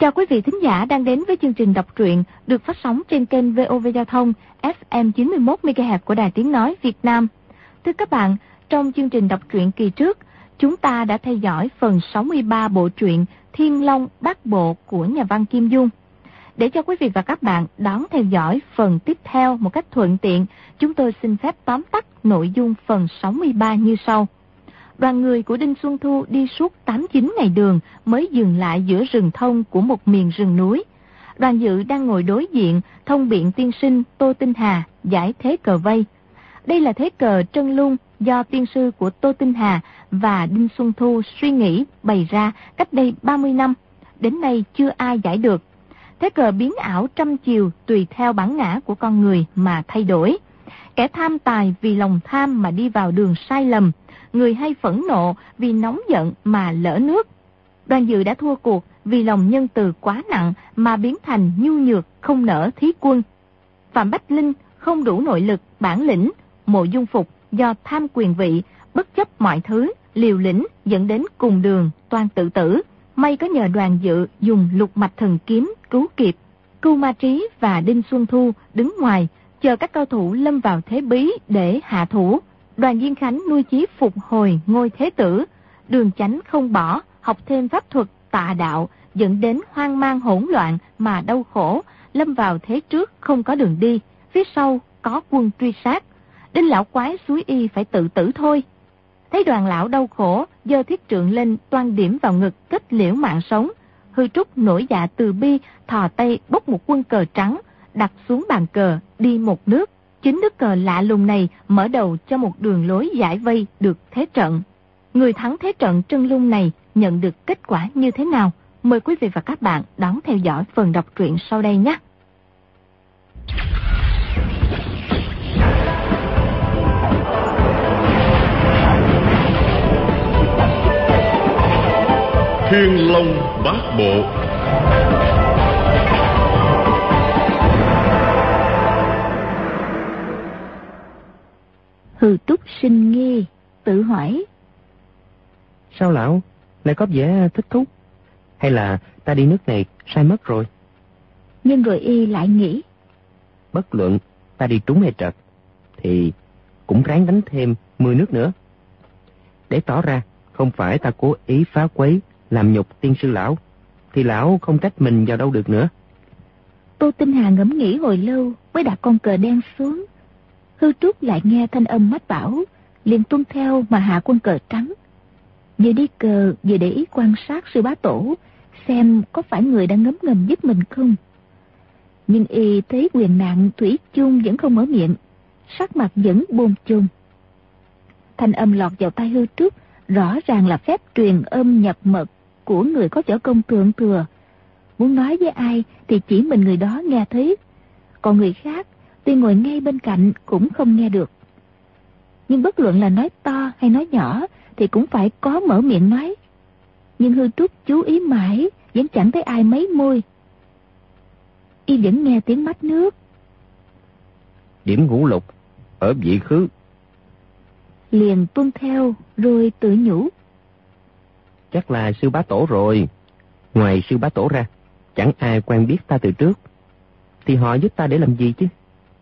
Chào quý vị thính giả đang đến với chương trình đọc truyện được phát sóng trên kênh VOV Giao thông FM 91 MHz của Đài Tiếng nói Việt Nam. Thưa các bạn, trong chương trình đọc truyện kỳ trước, chúng ta đã theo dõi phần 63 bộ truyện Thiên Long Bát Bộ của nhà văn Kim Dung. Để cho quý vị và các bạn đón theo dõi phần tiếp theo một cách thuận tiện, chúng tôi xin phép tóm tắt nội dung phần 63 như sau. Đoàn người của Đinh Xuân Thu đi suốt 8-9 ngày đường mới dừng lại giữa rừng thông của một miền rừng núi. Đoàn dự đang ngồi đối diện thông biện tiên sinh Tô Tinh Hà giải thế cờ vây. Đây là thế cờ trân lung do tiên sư của Tô Tinh Hà và Đinh Xuân Thu suy nghĩ bày ra cách đây 30 năm. Đến nay chưa ai giải được. Thế cờ biến ảo trăm chiều tùy theo bản ngã của con người mà thay đổi. Kẻ tham tài vì lòng tham mà đi vào đường sai lầm. Người hay phẫn nộ vì nóng giận mà lỡ nước. Đoàn dự đã thua cuộc vì lòng nhân từ quá nặng mà biến thành nhu nhược không nỡ thí quân. Phạm Bách Linh không đủ nội lực, bản lĩnh. Mộ Dung Phục do tham quyền vị, bất chấp mọi thứ, liều lĩnh dẫn đến cùng đường, toan tự tử. May có nhờ Đoàn dự dùng lục mạch thần kiếm cứu kịp. Cưu Ma Trí và Đinh Xuân Thu đứng ngoài, chờ các cao thủ lâm vào thế bí để hạ thủ. Đoàn Diên Khánh nuôi chí phục hồi ngôi thế tử, Đường Chánh không bỏ, học thêm pháp thuật tà đạo, dẫn đến hoang mang hỗn loạn mà đau khổ, lâm vào thế trước không có đường đi, phía sau có quân truy sát. Đinh lão quái suối y phải tự tử thôi. Thấy Đoàn lão đau khổ, giơ thiết trượng lên toan điểm vào ngực kết liễu mạng sống. Hư Trúc nổi dạ từ bi, thò tay bốc một quân cờ trắng, đặt xuống bàn cờ, đi một nước. Chính nước cờ lạ lùng này mở đầu cho một đường lối giải vây được thế trận. Người thắng thế trận trân lung này nhận được kết quả như thế nào? Mời quý vị và các bạn đón theo dõi phần đọc truyện sau đây nhé. Thiên Long Bát Bộ. Hư Trúc sinh nghi, tự hỏi. Sao lão lại có vẻ thích thú? Hay là ta đi nước này sai mất rồi? Nhưng rồi y lại nghĩ. Bất luận ta đi trúng hay trật, thì cũng ráng đánh thêm 10 nước nữa. Để tỏ ra không phải ta cố ý phá quấy làm nhục tiên sư lão, thì lão không trách mình vào đâu được nữa. Tô Tinh Hà ngẫm nghĩ hồi lâu mới đặt con cờ đen xuống. Hư Trúc lại nghe thanh âm mách bảo, liền tuân theo mà hạ quân cờ trắng. Vừa đi cờ vừa để ý quan sát sư bá tổ, xem có phải người đang ngấm ngầm giúp mình không. Nhưng y thấy quyền nạn thủy chung vẫn không mở miệng, sắc mặt vẫn bồn chồn. Thanh âm lọt vào tai Hư Trúc, rõ ràng là phép truyền âm nhập mật của người có võ công thượng thừa. Muốn nói với ai thì chỉ mình người đó nghe thấy, còn người khác tuy ngồi ngay bên cạnh cũng không nghe được. Nhưng bất luận là nói to hay nói nhỏ thì cũng phải có mở miệng nói. Nhưng Hư Trúc chú ý mãi vẫn chẳng thấy ai mấy môi. Y vẫn nghe tiếng mách nước. Điểm ngũ lục ở vị khứ. Liền tuân theo rồi tự nhủ. Chắc là sư bá tổ rồi. Ngoài sư bá tổ ra, chẳng ai quen biết ta từ trước, thì họ giúp ta để làm gì chứ?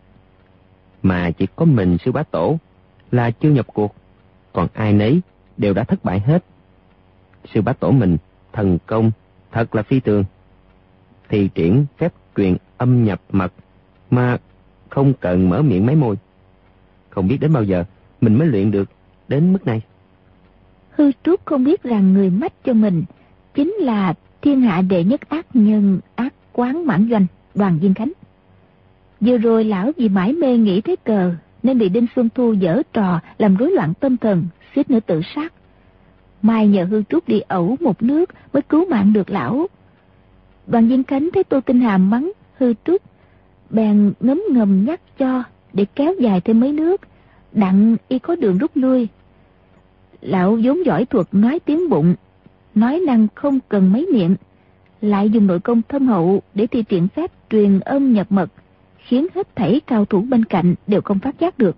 Mà chỉ có mình sư bá tổ là chưa nhập cuộc, còn ai nấy đều đã thất bại hết. Sư bá tổ mình thần công thật là phi thường, thì triển phép truyền âm nhập mật mà không cần mở miệng mấy môi. Không biết đến bao giờ mình mới luyện được đến mức này. Hư Trúc không biết rằng người mách cho mình chính là thiên hạ đệ nhất ác nhân, ác quán mãn doanh Đoàn Diên Khánh. Vừa rồi lão vì mãi mê nghĩ thế cờ nên bị Đinh Xuân Thu giở trò làm rối loạn tâm thần, suýt nữa tự sát. Mai nhờ Hư Trúc đi ẩu một nước mới cứu mạng được lão. Đoàn Diên Khánh thấy Tô Tinh Hà mắng Hư Trúc, bèn ngấm ngầm nhắc cho để kéo dài thêm mấy nước, đặng y có đường rút lui. Lão vốn giỏi thuật nói tiếng bụng, nói năng không cần mấy miệng, lại dùng nội công thâm hậu để thi triển phép truyền âm nhập mật, khiến hết thảy cao thủ bên cạnh đều không phát giác được.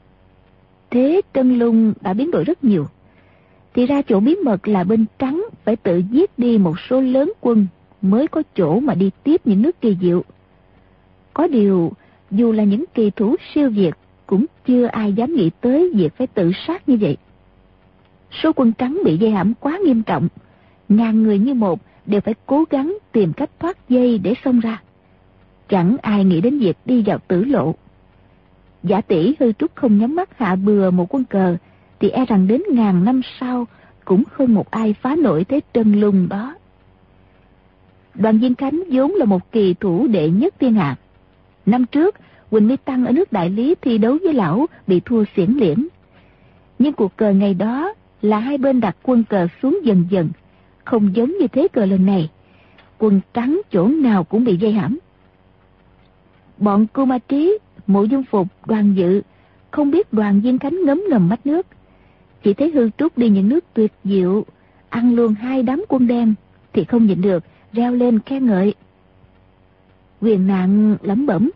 Thế Trân Lung đã biến đổi rất nhiều. Thì ra chỗ bí mật là bên trắng phải tự giết đi một số lớn quân, mới có chỗ mà đi tiếp những nước kỳ diệu. Có điều, dù là những kỳ thủ siêu việt, cũng chưa ai dám nghĩ tới việc phải tự sát như vậy. Số quân trắng bị dây hãm quá nghiêm trọng, ngàn người như một đều phải cố gắng tìm cách thoát dây để xông ra. Chẳng ai nghĩ đến việc đi vào tử lộ. Giả tỷ Hư Trúc không nhắm mắt hạ bừa một quân cờ, thì e rằng đến ngàn năm sau cũng không một ai phá nổi thế trần lùng đó. Đoàn Diên Khánh vốn là một kỳ thủ đệ nhất thiên hạ. Năm trước, Quỳnh My Tăng ở nước Đại Lý thi đấu với lão bị thua xiển liễn. Nhưng cuộc cờ ngày đó là hai bên đặt quân cờ xuống dần dần, không giống như thế cờ lần này. Quân trắng chỗ nào cũng bị dây hãm. Bọn Cưu Ma Trí, Mộ Dung Phục, Đoàn Dự không biết Đoàn Diên Khánh ngấm ngầm mách nước, chỉ thấy Hư Trúc đi những nước tuyệt diệu, ăn luôn hai đám quân đen, thì không nhịn được reo lên khen ngợi. Quyền Nạn lẩm bẩm: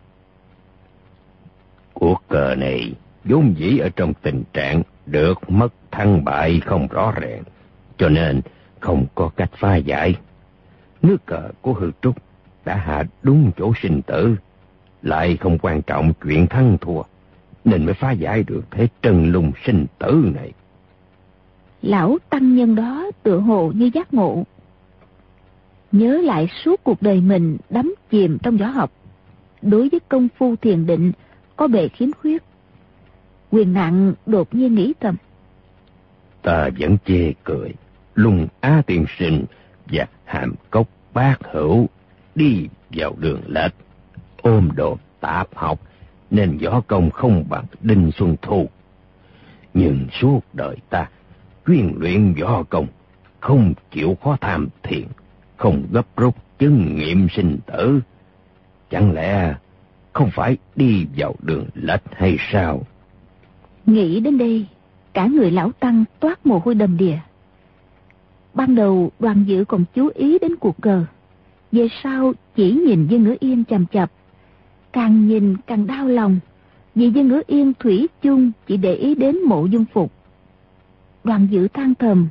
Cuộc cờ này vốn dĩ ở trong tình trạng được mất thắng bại không rõ ràng, cho nên không có cách phá giải. Nước cờ của Hư Trúc đã hạ đúng chỗ sinh tử, lại không quan trọng chuyện thắng thua, nên mới phá giải được thế trần lùng sinh tử này. Lão tăng nhân đó tựa hồ như giác ngộ, nhớ lại suốt cuộc đời mình đắm chìm trong võ học, đối với công phu thiền định có bề khiếm khuyết. Quyền Nạn đột nhiên nghĩ thầm: Ta vẫn chê cười Lùng Á Tiên Sinh và Hàm Cốc Bác Hữu đi vào đường lệch, ôm đồm tạp học, nên võ công không bằng Đinh Xuân Thu. Nhưng suốt đời ta chuyên luyện võ công, không chịu khó tham thiền, không gấp rút chứng nghiệm sinh tử. Chẳng lẽ không phải đi vào đường lệch hay sao? Nghĩ đến đây, cả người lão tăng toát mồ hôi đầm đìa. Ban đầu Đoàn Dự còn chú ý đến cuộc cờ, về sau chỉ nhìn Dương Ngữ Yên chằm chằm, càng nhìn càng đau lòng, vì Dương Ngữ Yên thủy chung chỉ để ý đến Mộ Dung Phục. Đoàn Dự than thầm: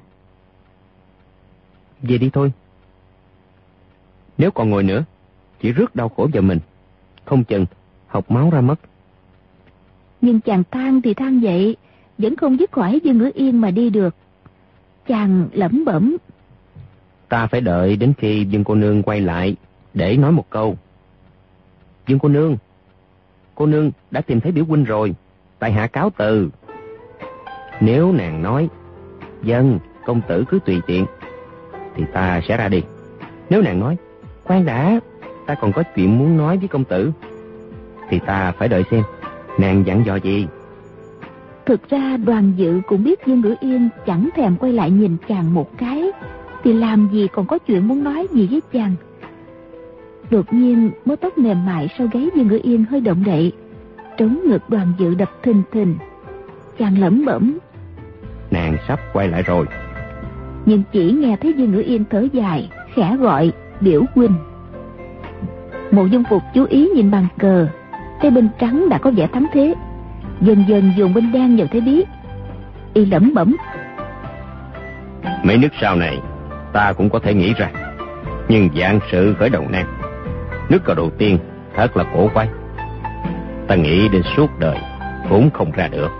Về đi thôi. Nếu còn ngồi nữa, chỉ rước đau khổ vào mình, không chừng học máu ra mất. Nhưng chàng than thì than vậy, vẫn không dứt khỏi Dương Ngữ Yên mà đi được. Chàng lẩm bẩm: Ta phải đợi đến khi Dương cô nương quay lại để nói một câu. Dương cô nương đã tìm thấy biểu huynh rồi, tại hạ cáo từ. Nếu nàng nói vâng, công tử cứ tùy tiện, thì ta sẽ ra đi. Nếu nàng nói khoan đã, ta còn có chuyện muốn nói với công tử, thì ta phải đợi xem nàng dặn dò gì. Thực ra Đoàn Dự cũng biết Dương Ngữ Yên chẳng thèm quay lại nhìn chàng một cái, thì làm gì còn có chuyện muốn nói gì với chàng. Đột nhiên mớ tóc mềm mại sau gáy Dương Ngữ Yên hơi động đậy, trống ngực Đoàn Dự đập thình thình. Chàng lẩm bẩm: Nàng sắp quay lại rồi. Nhưng chỉ nghe thấy Dương Ngữ Yên thở dài, khẽ gọi: Biểu huynh. Mộ Dung Phục chú ý nhìn bàn cờ, thấy bên trắng đã có vẻ thắng thế, dần dần dồn bên đen vào thế bí. Y lẩm bẩm: Mấy nước sau này ta cũng có thể nghĩ ra, nhưng vạn sự khởi đầu nan. Nước cờ đầu tiên thật là cổ quái, ta nghĩ đến suốt đời cũng không ra được.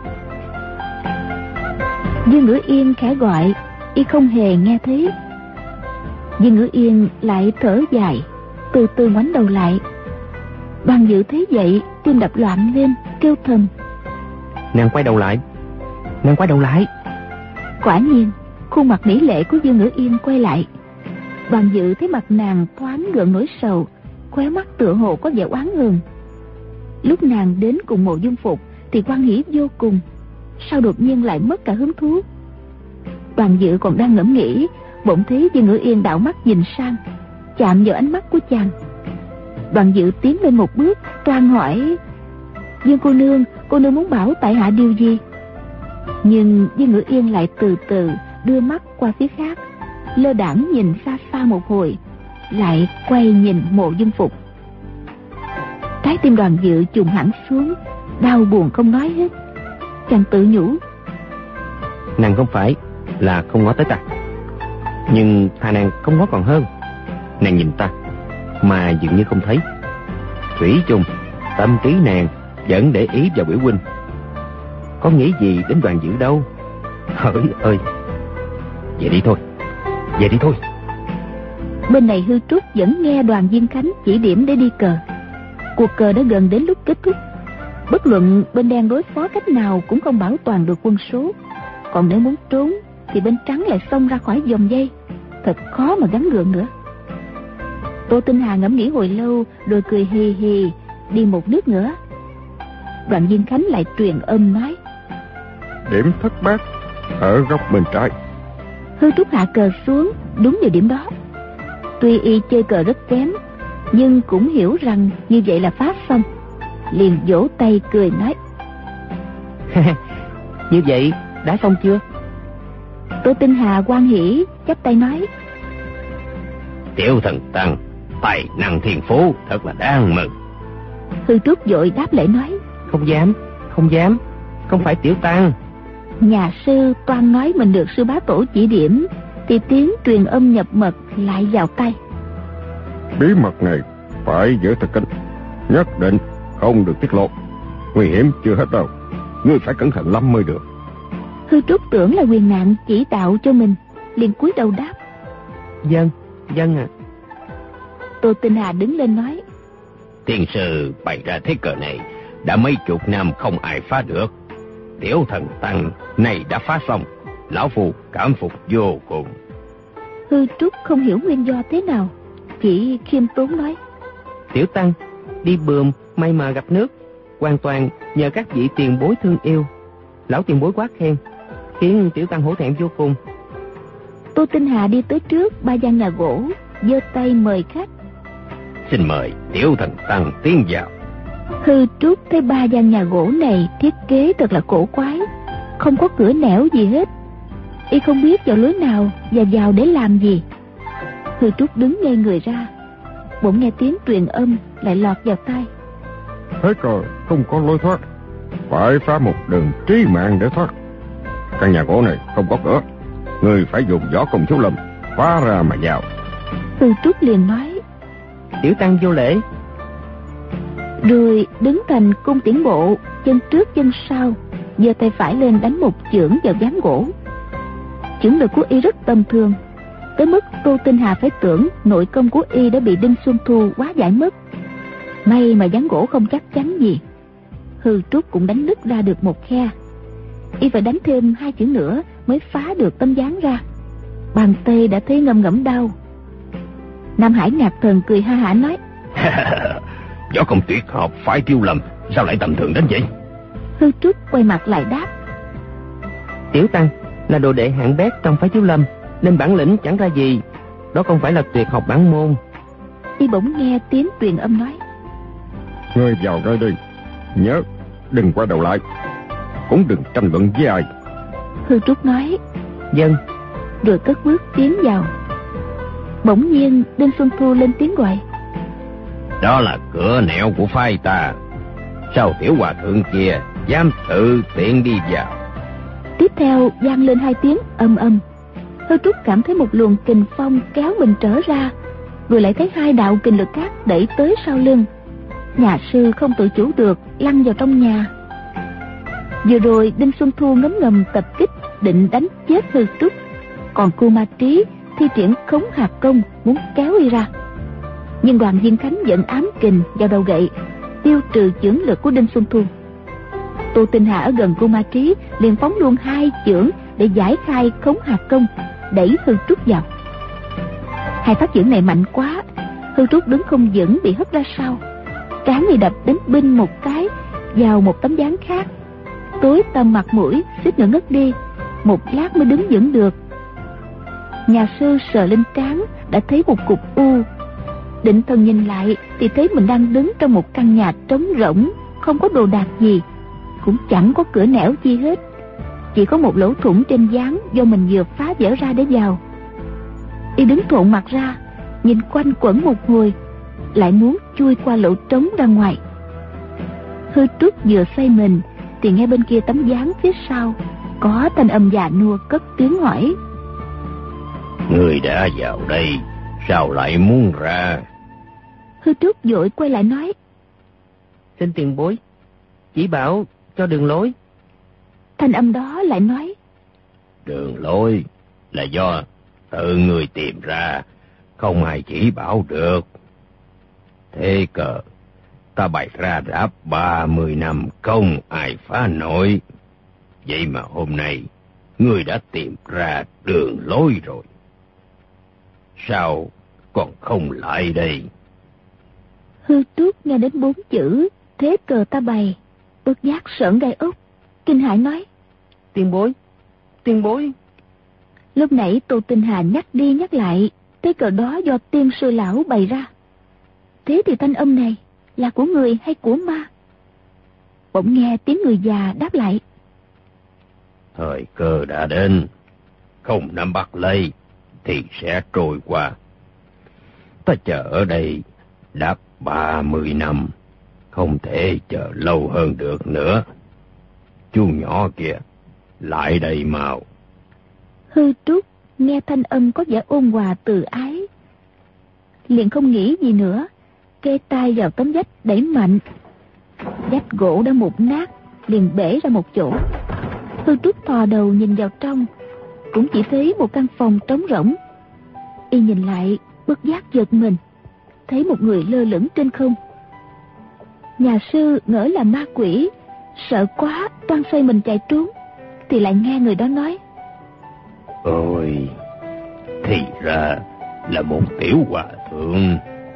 Dương Ngữ Yên khẽ gọi, y không hề nghe thấy. Dương Ngữ Yên lại thở dài, từ từ ngoảnh đầu lại. Đoàn Dự thấy vậy, tim đập loạn lên, kêu thầm: Nàng quay đầu lại, nàng quay đầu lại. Quả nhiên, khuôn mặt mỹ lệ của Dương Ngữ Yên quay lại. Đoàn Dự thấy mặt nàng thoáng gợn nỗi sầu, khóe mắt tựa hồ có vẻ oán hờn. Lúc nàng đến cùng Mộ Dung Phục thì hoan hỉ vô cùng, sao đột nhiên lại mất cả hứng thú. Đoàn Dự còn đang ngẫm nghĩ, bỗng thấy Dương Ngữ Yên đảo mắt nhìn sang, chạm vào ánh mắt của chàng. Đoàn Dự tiến lên một bước, toan hỏi: Dương cô nương muốn bảo tại hạ điều gì? Nhưng Dương Ngữ Yên lại từ từ đưa mắt qua phía khác, lơ đãng nhìn xa xa một hồi, lại quay nhìn Mộ Dung Phục. Trái tim Đoàn Dự trùng hẳn xuống, đau buồn không nói hết. Chàng tự nhủ: Nàng không phải là không ngó tới ta, nhưng thà nàng không ngó còn hơn. Nàng nhìn ta, mà dường như không thấy. Thủy chung, tâm trí nàng vẫn để ý vào biểu huynh. Có nghĩ gì đến Đoàn Dự đâu. Hỡi ơi, về đi thôi, về đi thôi. Bên này Hư Trúc vẫn nghe Đoàn Viên Khánh chỉ điểm để đi cờ. Cuộc cờ đã gần đến lúc kết thúc. Bất luận bên đen đối phó cách nào cũng không bảo toàn được quân số. Còn nếu muốn trốn thì bên trắng lại xông ra khỏi vòng dây, thật khó mà gắng gượng nữa. Tô Tinh Hà ngẫm nghĩ hồi lâu rồi cười hì hì đi một nước nữa. Đoàn Viên Khánh lại truyền âm nói: Điểm thất bát ở góc bên trái. Hư Trúc hạ cờ xuống đúng vào điểm đó. Tuy y chơi cờ rất kém, nhưng cũng hiểu rằng như vậy là phá xong, liền vỗ tay cười nói: Như vậy đã xong chưa? Tô Tinh Hà hoan hỉ chắp tay nói: Tiểu thần tăng tài năng thiên phú thật là đáng mừng. Hư Trúc vội đáp lễ nói: Không dám, không dám, không phải tiểu tăng. Nhà sư toan nói mình được sư bá tổ chỉ điểm, thì tiếng truyền âm nhập mật lại vào tay. Bí mật này phải giữ thật kín, nhất định không được tiết lộ. Nguy hiểm chưa hết đâu, ngươi phải cẩn thận lắm mới được. Hư Trúc tưởng là quyền nạn chỉ đạo cho mình, liền cúi đầu đáp: Vâng, vâng ạ. Tô Tinh Hà đứng lên nói: Tiên sư bày ra thế cờ này đã mấy chục năm không ai phá được. Tiểu thần tăng này đã phá xong, lão phu cảm phục vô cùng. Hư Trúc không hiểu nguyên do thế nào, chỉ khiêm tốn nói: Tiểu tăng đi bườm may mà gặp nước, hoàn toàn nhờ các vị tiền bối thương yêu. Lão tiền bối quá khen, khiến tiểu tăng hổ thẹn vô cùng. Tô Tinh Hà đi tới trước ba gian nhà gỗ, giơ tay mời khách. Xin mời tiểu thần tăng tiến vào. Hư Trúc thấy ba gian nhà gỗ này thiết kế thật là cổ quái, không có cửa nẻo gì hết. Y không biết vào lối nào và vào để làm gì. Hư Trúc đứng ngây người ra, bỗng nghe tiếng truyền âm lại lọt vào tai: Thế cờ không có lối thoát, phải phá một đường trí mạng để thoát. Căn nhà gỗ này không có cửa, ngươi phải dùng võ công thiếu lâm phá ra mà vào. Hư Trúc liền nói: Tiểu tăng vô lễ. Rồi đứng thành cung tiễn bộ, chân trước chân sau, giơ tay phải lên đánh một chưởng vào ván gỗ. Chưởng lực của y rất tầm thường, tới mức Tô Tinh Hà phải tưởng nội công của y đã bị Đinh Xuân Thu hóa giải mất. May mà ván gỗ không chắc chắn gì, Hư Trúc cũng đánh nứt ra được một khe. Y phải đánh thêm 2 chưởng nữa mới phá được tấm ván ra. Bàn tay đã thấy ngâm ngẫm đau. Nam Hải ngạc thần cười ha hả nói: Võ công tuyệt học phải tiêu lầm, sao lại tầm thường đến vậy? Hư Trúc quay mặt lại đáp: Tiểu tăng là đồ đệ hạng bét trong phái thiếu lâm, nên bản lĩnh chẳng ra gì. Đó không phải là tuyệt học bản môn. Y bỗng nghe tiếng truyền âm nói: Ngươi vào nơi đi, nhớ đừng quay đầu lại, cũng đừng tranh luận với ai. Hư Trúc nói: Vâng. Rồi cất bước tiến vào. Bỗng nhiên Đinh Xuân Thu lên tiếng gọi: Đó là cửa nẻo của phái ta, sao tiểu hòa thượng kia dám tự tiện đi vào? Tiếp theo vang lên 2 tiếng âm âm. Hư Trúc cảm thấy một luồng kình phong kéo mình trở ra, rồi lại thấy 2 đạo kình lực khác đẩy tới sau lưng. Nhà sư không tự chủ được lăn vào trong nhà. Vừa rồi Đinh Xuân Thu ngấm ngầm tập kích định đánh chết Hư Trúc, còn Cưu Ma Trí thi triển khống hạt công muốn kéo y ra. Nhưng Đoàn Viên Khánh dẫn ám kình vào đầu gậy, tiêu trừ chưởng lực của Đinh Xuân Thu. Tô Tinh Hà ở gần Cưu Ma Trí liền phóng luôn 2 chưởng để giải khai khống hạt công, đẩy Hư Trúc vào. 2 phát chưởng này mạnh quá, Hư Trúc đứng không vững bị hất ra sau. Trán bị đập đánh binh một cái vào một tấm ván khác, tối tăm mặt mũi, suýt nữa ngất đi, một lát mới đứng vững được. Nhà sư sờ lên trán đã thấy một cục u, định thần nhìn lại thì thấy mình đang đứng trong một căn nhà trống rỗng, không có đồ đạc gì, cũng chẳng có cửa nẻo chi hết, chỉ có một lỗ thủng trên ván do mình vừa phá vỡ ra để vào. Y đứng thộn mặt ra, nhìn quanh quẩn một hồi, lại muốn chui qua lỗ trống ra ngoài. Hư Trúc vừa xoay mình thì nghe bên kia tấm ván phía sau có thanh âm già nua cất tiếng hỏi: Người đã vào đây Sao lại muốn ra? Hư Trúc vội quay lại nói. Xin tiền bối, chỉ bảo cho đường lối. Thanh âm đó lại nói. Đường lối là do tự người tìm ra, không ai chỉ bảo được. Thế cờ ta bày ra đã 30 năm không ai phá nổi. Vậy mà hôm nay ngươi đã tìm ra đường lối rồi. Sao còn không lại đây? Hư Trúc nghe đến 4 chữ thế cờ ta bày, bất giác sởn gai ốc, kinh hãi nói. Tiền bối, tiền bối. Lúc nãy Tô Tinh Hà nhắc đi nhắc lại, thế cờ đó do tiên sư lão bày ra. Thế thì thanh âm này là của người hay của ma? Bỗng nghe tiếng người già đáp lại. Thời cơ đã đến, không nắm bắt lấy thì sẽ trôi qua. Ta chờ ở đây đã 30 năm, không thể chờ lâu hơn được nữa. Chú nhỏ kìa, lại đây mau. Hư Trúc nghe thanh âm có vẻ ôn hòa từ ái, liền không nghĩ gì nữa, kê tay vào tấm vách đẩy mạnh. Vách gỗ đã mục nát, liền bể ra một chỗ. Hư Trúc thò đầu nhìn vào trong, cũng chỉ thấy một căn phòng trống rỗng. Y nhìn lại, bất giác giật mình, thấy một người lơ lửng trên không. Nhà sư ngỡ là ma quỷ, sợ quá toan xoay mình chạy trốn, thì lại nghe người đó nói. Ôi, thì ra là một tiểu hòa thượng.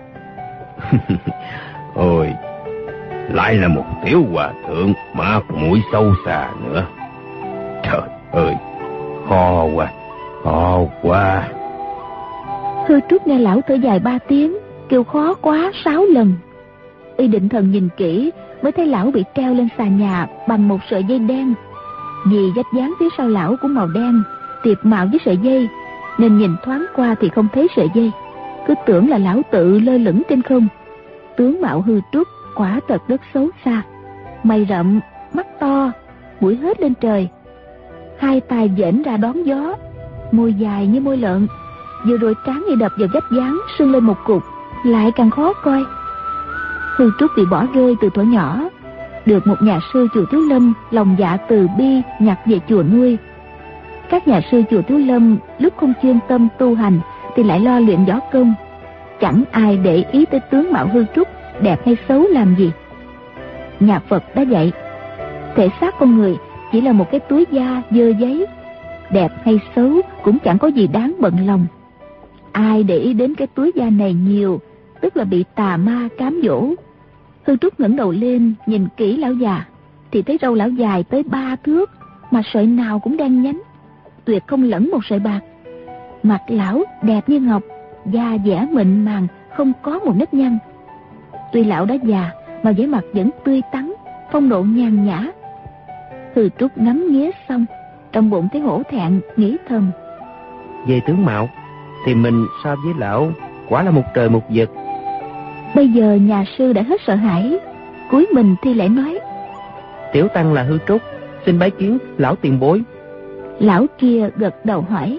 Ôi, lại là một tiểu hòa thượng mà mũi sâu xa nữa. Trời ơi, khó quá, khó quá. Hư Trúc nghe lão thở dài 3 tiếng, kêu khó quá 6 lần. Y định thần nhìn kỹ mới thấy lão bị treo lên xà nhà bằng một sợi dây đen. Vì vách dáng phía sau lão cũng màu đen, tiệp mạo với sợi dây, nên nhìn thoáng qua thì không thấy sợi dây, cứ tưởng là lão tự lơ lửng trên không. Tướng mạo Hư Trúc quả thật rất xấu xa, mày rậm, mắt to, mũi hết lên trời, 2 tay vểnh ra đón gió, môi dài như môi lợn, vừa rồi trán y đập vào vách dáng sưng lên một cục, lại càng khó coi. Hư Trúc bị bỏ rơi từ thuở nhỏ, được một nhà sư chùa Thiếu Lâm lòng dạ từ bi nhặt về chùa nuôi. Các nhà sư chùa Thiếu Lâm lúc không chuyên tâm tu hành thì lại lo luyện võ công, chẳng ai để ý tới tướng mạo Hư Trúc đẹp hay xấu làm gì. Nhà Phật đã dạy, thể xác con người chỉ là một cái túi da dơ giấy, đẹp hay xấu cũng chẳng có gì đáng bận lòng. Ai để ý đến cái túi da này nhiều, tức là bị tà ma cám dỗ. Hư Trúc ngẩng đầu lên nhìn kỹ lão già, thì thấy râu lão dài tới 3 thước, mà sợi nào cũng đen nhánh, tuyệt không lẫn một sợi bạc. Mặt lão đẹp như ngọc, da dẻ mịn màng, không có một nếp nhăn. Tuy lão đã già mà vẻ mặt vẫn tươi tắn, phong độ nhàn nhã. Hư Trúc ngắm nghía xong, trong bụng thấy hổ thẹn, nghĩ thầm. Về tướng mạo thì mình so với lão quả là một trời một vực. Bây giờ nhà sư đã hết sợ hãi, cúi mình thi lễ nói. Tiểu tăng là Hư Trúc, xin bái kiến lão tiền bối. Lão kia gật đầu hỏi.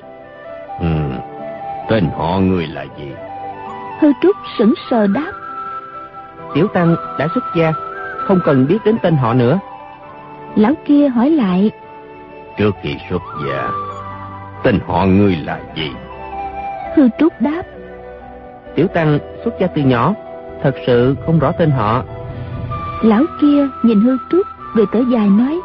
Tên họ người là gì? Hư Trúc sững sờ đáp. Tiểu tăng đã xuất gia, không cần biết đến tên họ nữa. Lão kia hỏi lại. Trước khi xuất gia, tên họ ngươi là gì? Hư Trúc đáp. Tiểu tăng xuất gia từ nhỏ, thật sự không rõ tên họ. Lão kia nhìn Hư Trúc rồi thở dài nói.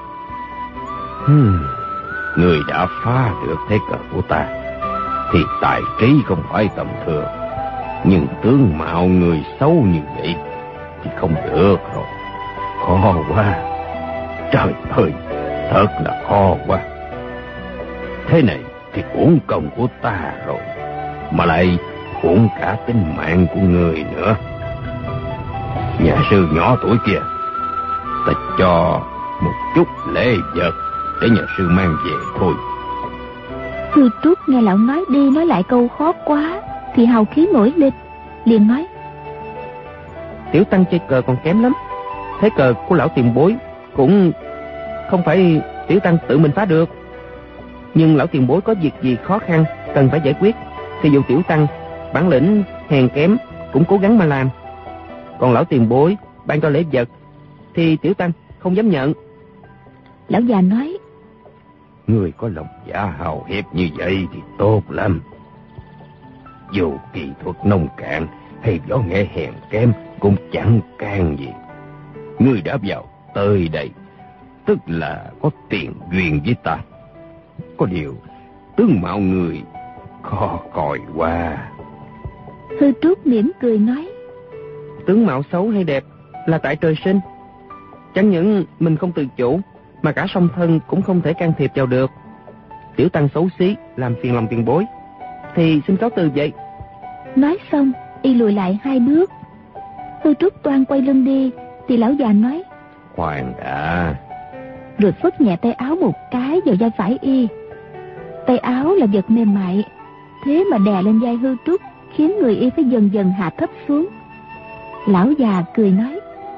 Người đã phá được thế cờ của ta thì tài trí không phải tầm thường, nhưng tướng mạo người xấu như vậy thì không được rồi. Khó quá, trời ơi, thật là khó quá. Thế này thì uổng công của ta rồi, mà lại uổng cả tính mạng của người nữa. Nhà sư nhỏ tuổi kia, ta cho một chút lễ vật để nhà sư mang về thôi. Hư Trúc nghe lão nói đi nói lại câu khó quá thì hào khí nổi lên, liền nói. Tiểu tăng chơi cờ còn kém lắm, thế cờ của lão tiền bối cũng không phải tiểu tăng tự mình phá được. Nhưng lão tiền bối có việc gì khó khăn cần phải giải quyết thì dù tiểu tăng Bản lĩnh hèn kém cũng cố gắng mà làm. Còn lão tiền bối ban cho lễ vật thì tiểu tăng không dám nhận. Lão già nói: Người có lòng dạ hào hiệp như vậy thì tốt lắm. Dù kỹ thuật nông cạn hay võ nghệ hèn kém cũng chẳng can gì. Ngươi đã vào tới đây, tức là có tiền duyên với ta. Có điều tướng mạo người khó coi quá. Hư Trúc mỉm cười nói: Tướng mạo xấu hay đẹp là tại trời sinh. Chẳng những mình không tự chủ, mà cả song thân cũng không thể can thiệp vào được. Tiểu tăng xấu xí làm phiền lòng tiền bối, thì xin cáo từ vậy. Nói xong y lùi lại 2 bước. Hư Trúc toan quay lưng đi thì lão già nói: Khoan đã. Rồi phất nhẹ tay áo một cái vào vai phải y. Tay áo là vật mềm mại, thế mà đè lên vai Hư Trúc, khiến người y phải dần dần hạ thấp xuống. Lão già cười nói: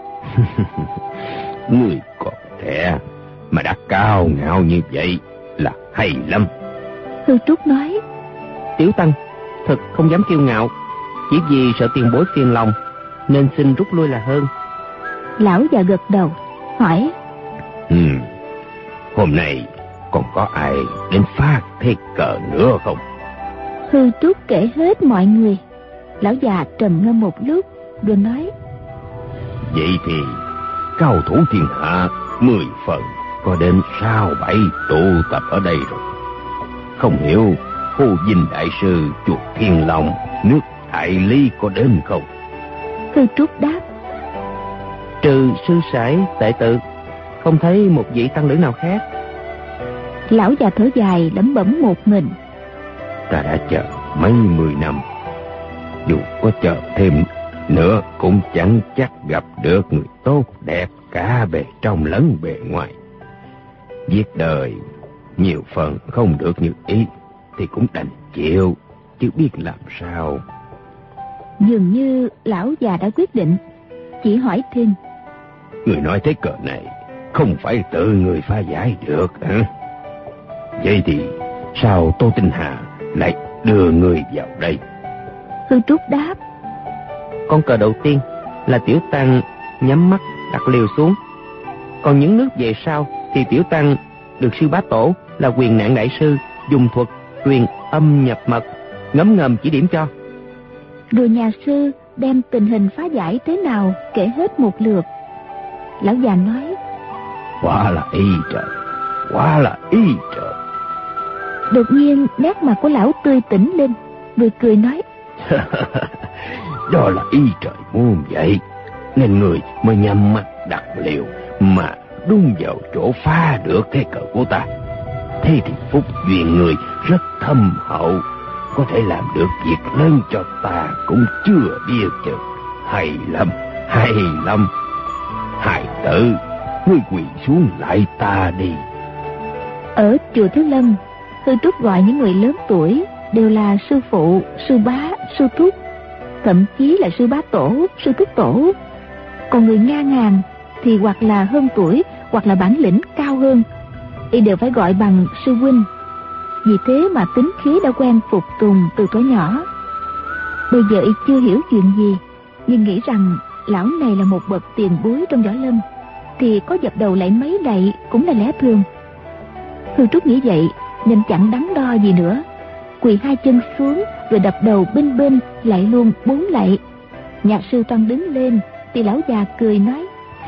Người còn trẻ mà đã cao ngạo như vậy là hay lắm. Hư Trúc nói: Tiểu tăng thật không dám kiêu ngạo, chỉ vì sợ tiền bối phiền lòng nên xin rút lui là hơn. Lão già gật đầu hỏi: Hôm nay còn có ai đến phát thế cờ nữa không? Hư Trúc kể hết mọi người. Lão già trầm ngâm một lúc rồi nói: Vậy thì cao thủ thiên hạ 10 phần có đến 6-7 tụ tập ở đây rồi. Không hiểu Hồ Dinh đại sư chuột Thiên Long nước Đại Lý có đến không? Hư Trúc đáp: Trừ sư sãi Tệ Tự, không thấy một vị tăng lữ nào khác. Lão già thở dài lẩm bẩm một mình: Ta đã chờ mấy 10 năm, dù có chờ thêm nữa cũng chẳng chắc gặp được người tốt đẹp cả bề trong lẫn bề ngoài. Việc đời nhiều phần không được như ý thì cũng đành chịu, chứ biết làm sao. Dường như lão già đã quyết định, chỉ hỏi thêm: Người nói thế cờ này không phải tự người pha giải được hả? Vậy thì sao Tô Tinh Hà lại đưa người vào đây? Hư Trúc đáp: Con cờ đầu tiên là tiểu tăng nhắm mắt đặt liều xuống, còn những nước về sau thì tiểu tăng được sư bá tổ là Quyền Nạn đại sư dùng thuật truyền âm nhập mật ngấm ngầm chỉ điểm cho. Rồi nhà sư đem tình hình phá giải thế nào kể hết một lượt. Lão già nói: Quá là y trời, quá là y trời. Đột nhiên nét mặt của lão tươi tỉnh lên, vừa cười nói: Đó là y trời muốn vậy, nên người mới nhắm mắt đặt liều mà đúng vào chỗ phá được thế cờ của ta. Thế thì phúc duyên người rất thâm hậu, có thể làm được việc lớn cho ta cũng chưa biết chừng. Hay lắm, hay lắm. Hài tử, ngươi quỳ xuống lại ta đi. Ở chùa Thiếu Lâm, Hư Trúc gọi những người lớn tuổi đều là sư phụ, sư bá, sư thúc, thậm chí là sư bá tổ, sư thúc tổ. Còn người ngang hàng thì hoặc là hơn tuổi, hoặc là bản lĩnh cao hơn, y đều phải gọi bằng sư huynh. Vì thế mà tính khí đã quen phục tùng từ tuổi nhỏ. Bây giờ y chưa hiểu chuyện gì, nhưng nghĩ rằng lão này là một bậc tiền bối trong võ lâm, thì có dập đầu lạy mấy lạy cũng là lẽ thường. Hư Trúc nghĩ vậy nên chẳng đắn đo gì nữa, quỳ 2 chân xuống rồi đập đầu binh binh lạy luôn 4 lạy. Nhà sư toan đứng lên thì lão già cười nói: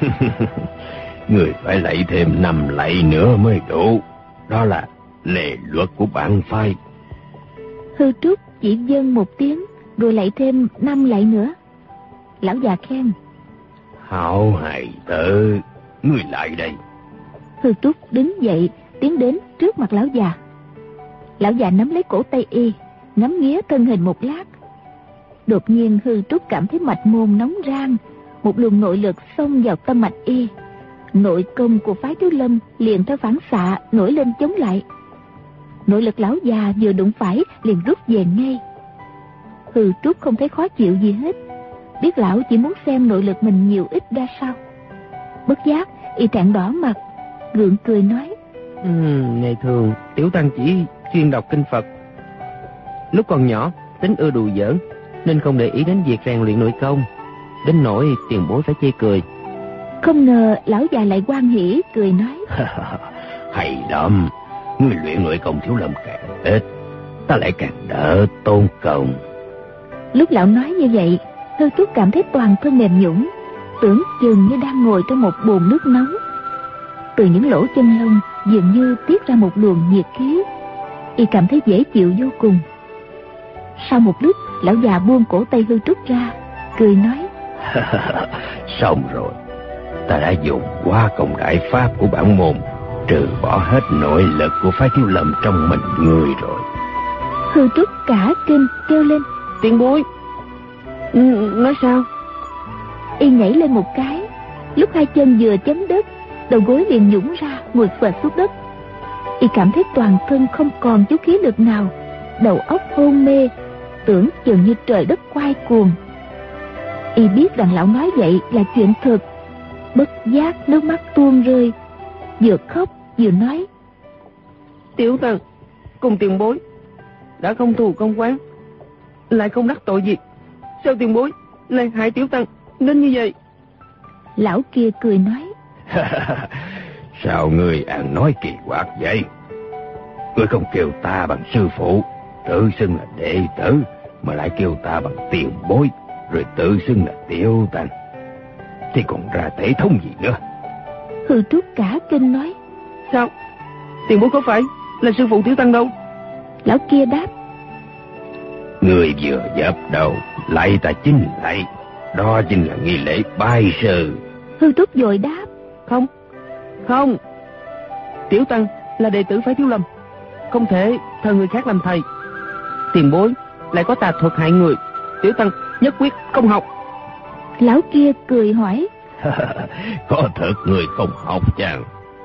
Người phải lạy thêm 5 lạy nữa mới đủ, đó là lề luật của bản phái. Hư Trúc chỉ vâng một tiếng rồi lạy thêm 5 lạy nữa. Lão già khen: Hảo hài tử, ngươi lại đây. Hư Trúc đứng dậy tiến đến trước mặt lão già. Lão già nắm lấy cổ tay y, ngắm nghía thân hình một lát. Đột nhiên Hư Trúc cảm thấy mạch môn nóng rang, một luồng nội lực xông vào tâm mạch y. Nội công của phái Thiếu Lâm liền theo phản xạ nổi lên chống lại. Nội lực lão già vừa đụng phải liền rút về ngay. Hư Trúc không thấy khó chịu gì hết, biết lão chỉ muốn xem nội lực mình nhiều ít ra sao. Bất giác y trạng đỏ mặt, gượng cười nói: Ngày thường tiểu tăng chỉ chuyên đọc kinh Phật. Lúc còn nhỏ tính ưa đùa giỡn, nên không để ý đến việc rèn luyện nội công, đến nỗi tiền bối phải chê cười. Không ngờ lão già lại hoan hỉ cười nói: Hay lắm, ngươi luyện nội công Thiếu Lâm càng ít, ta lại càng đỡ tốn công. Lúc lão nói như vậy, Hư Trúc cảm thấy toàn thân mềm nhũn, tưởng chừng như đang ngồi trong một bồn nước nóng. Từ những lỗ chân lông dường như tiết ra một luồng nhiệt khí, y cảm thấy dễ chịu vô cùng. Sau một lúc, lão già buông cổ tay Hư Trúc ra, cười nói: Xong rồi, ta đã dùng qua công đại pháp của bản môn, trừ bỏ hết nội lực của phái Thiếu Lâm trong mình người rồi. Hư Trúc cả kinh kêu lên: Tiền bối, nói sao? Y nhảy lên một cái, lúc hai chân vừa chấm đất, đầu gối liền nhũn ra, ngồi phệt xuống đất. Y cảm thấy toàn thân không còn chút khí lực nào, đầu óc hôn mê, tưởng chừng như trời đất quay cuồng. Y biết rằng lão nói vậy là chuyện thật, bất giác nước mắt tuôn rơi, vừa khóc vừa nói: Tiểu Tăng cùng tiền bối đã không thù không oán, lại không đắc tội gì, sao tiền bối lại hại Tiểu Tăng nên như vậy? Lão kia cười nói: Sao ngươi ăn nói kỳ quặc vậy? Ngươi không kêu ta bằng sư phụ, tự xưng là đệ tử, mà lại kêu ta bằng tiền bối, rồi tự xưng là Tiểu Tăng, thì còn ra thể thống gì nữa? Hư Trúc cả kinh nói: Sao? Tiền bối có phải là sư phụ Tiểu Tăng đâu? Lão kia đáp: Người vừa dập đầu lạy ta chính lạy, đó chính là nghi lễ bái sư. Hư Trúc vội đáp: Không, Tiểu Tăng là đệ tử phái Thiếu Lâm, không thể thờ người khác làm thầy. Tiền bối lại có tà thuật hại người, Tiểu Tăng nhất quyết không học. Lão kia cười hỏi: Có thật người không học chăng?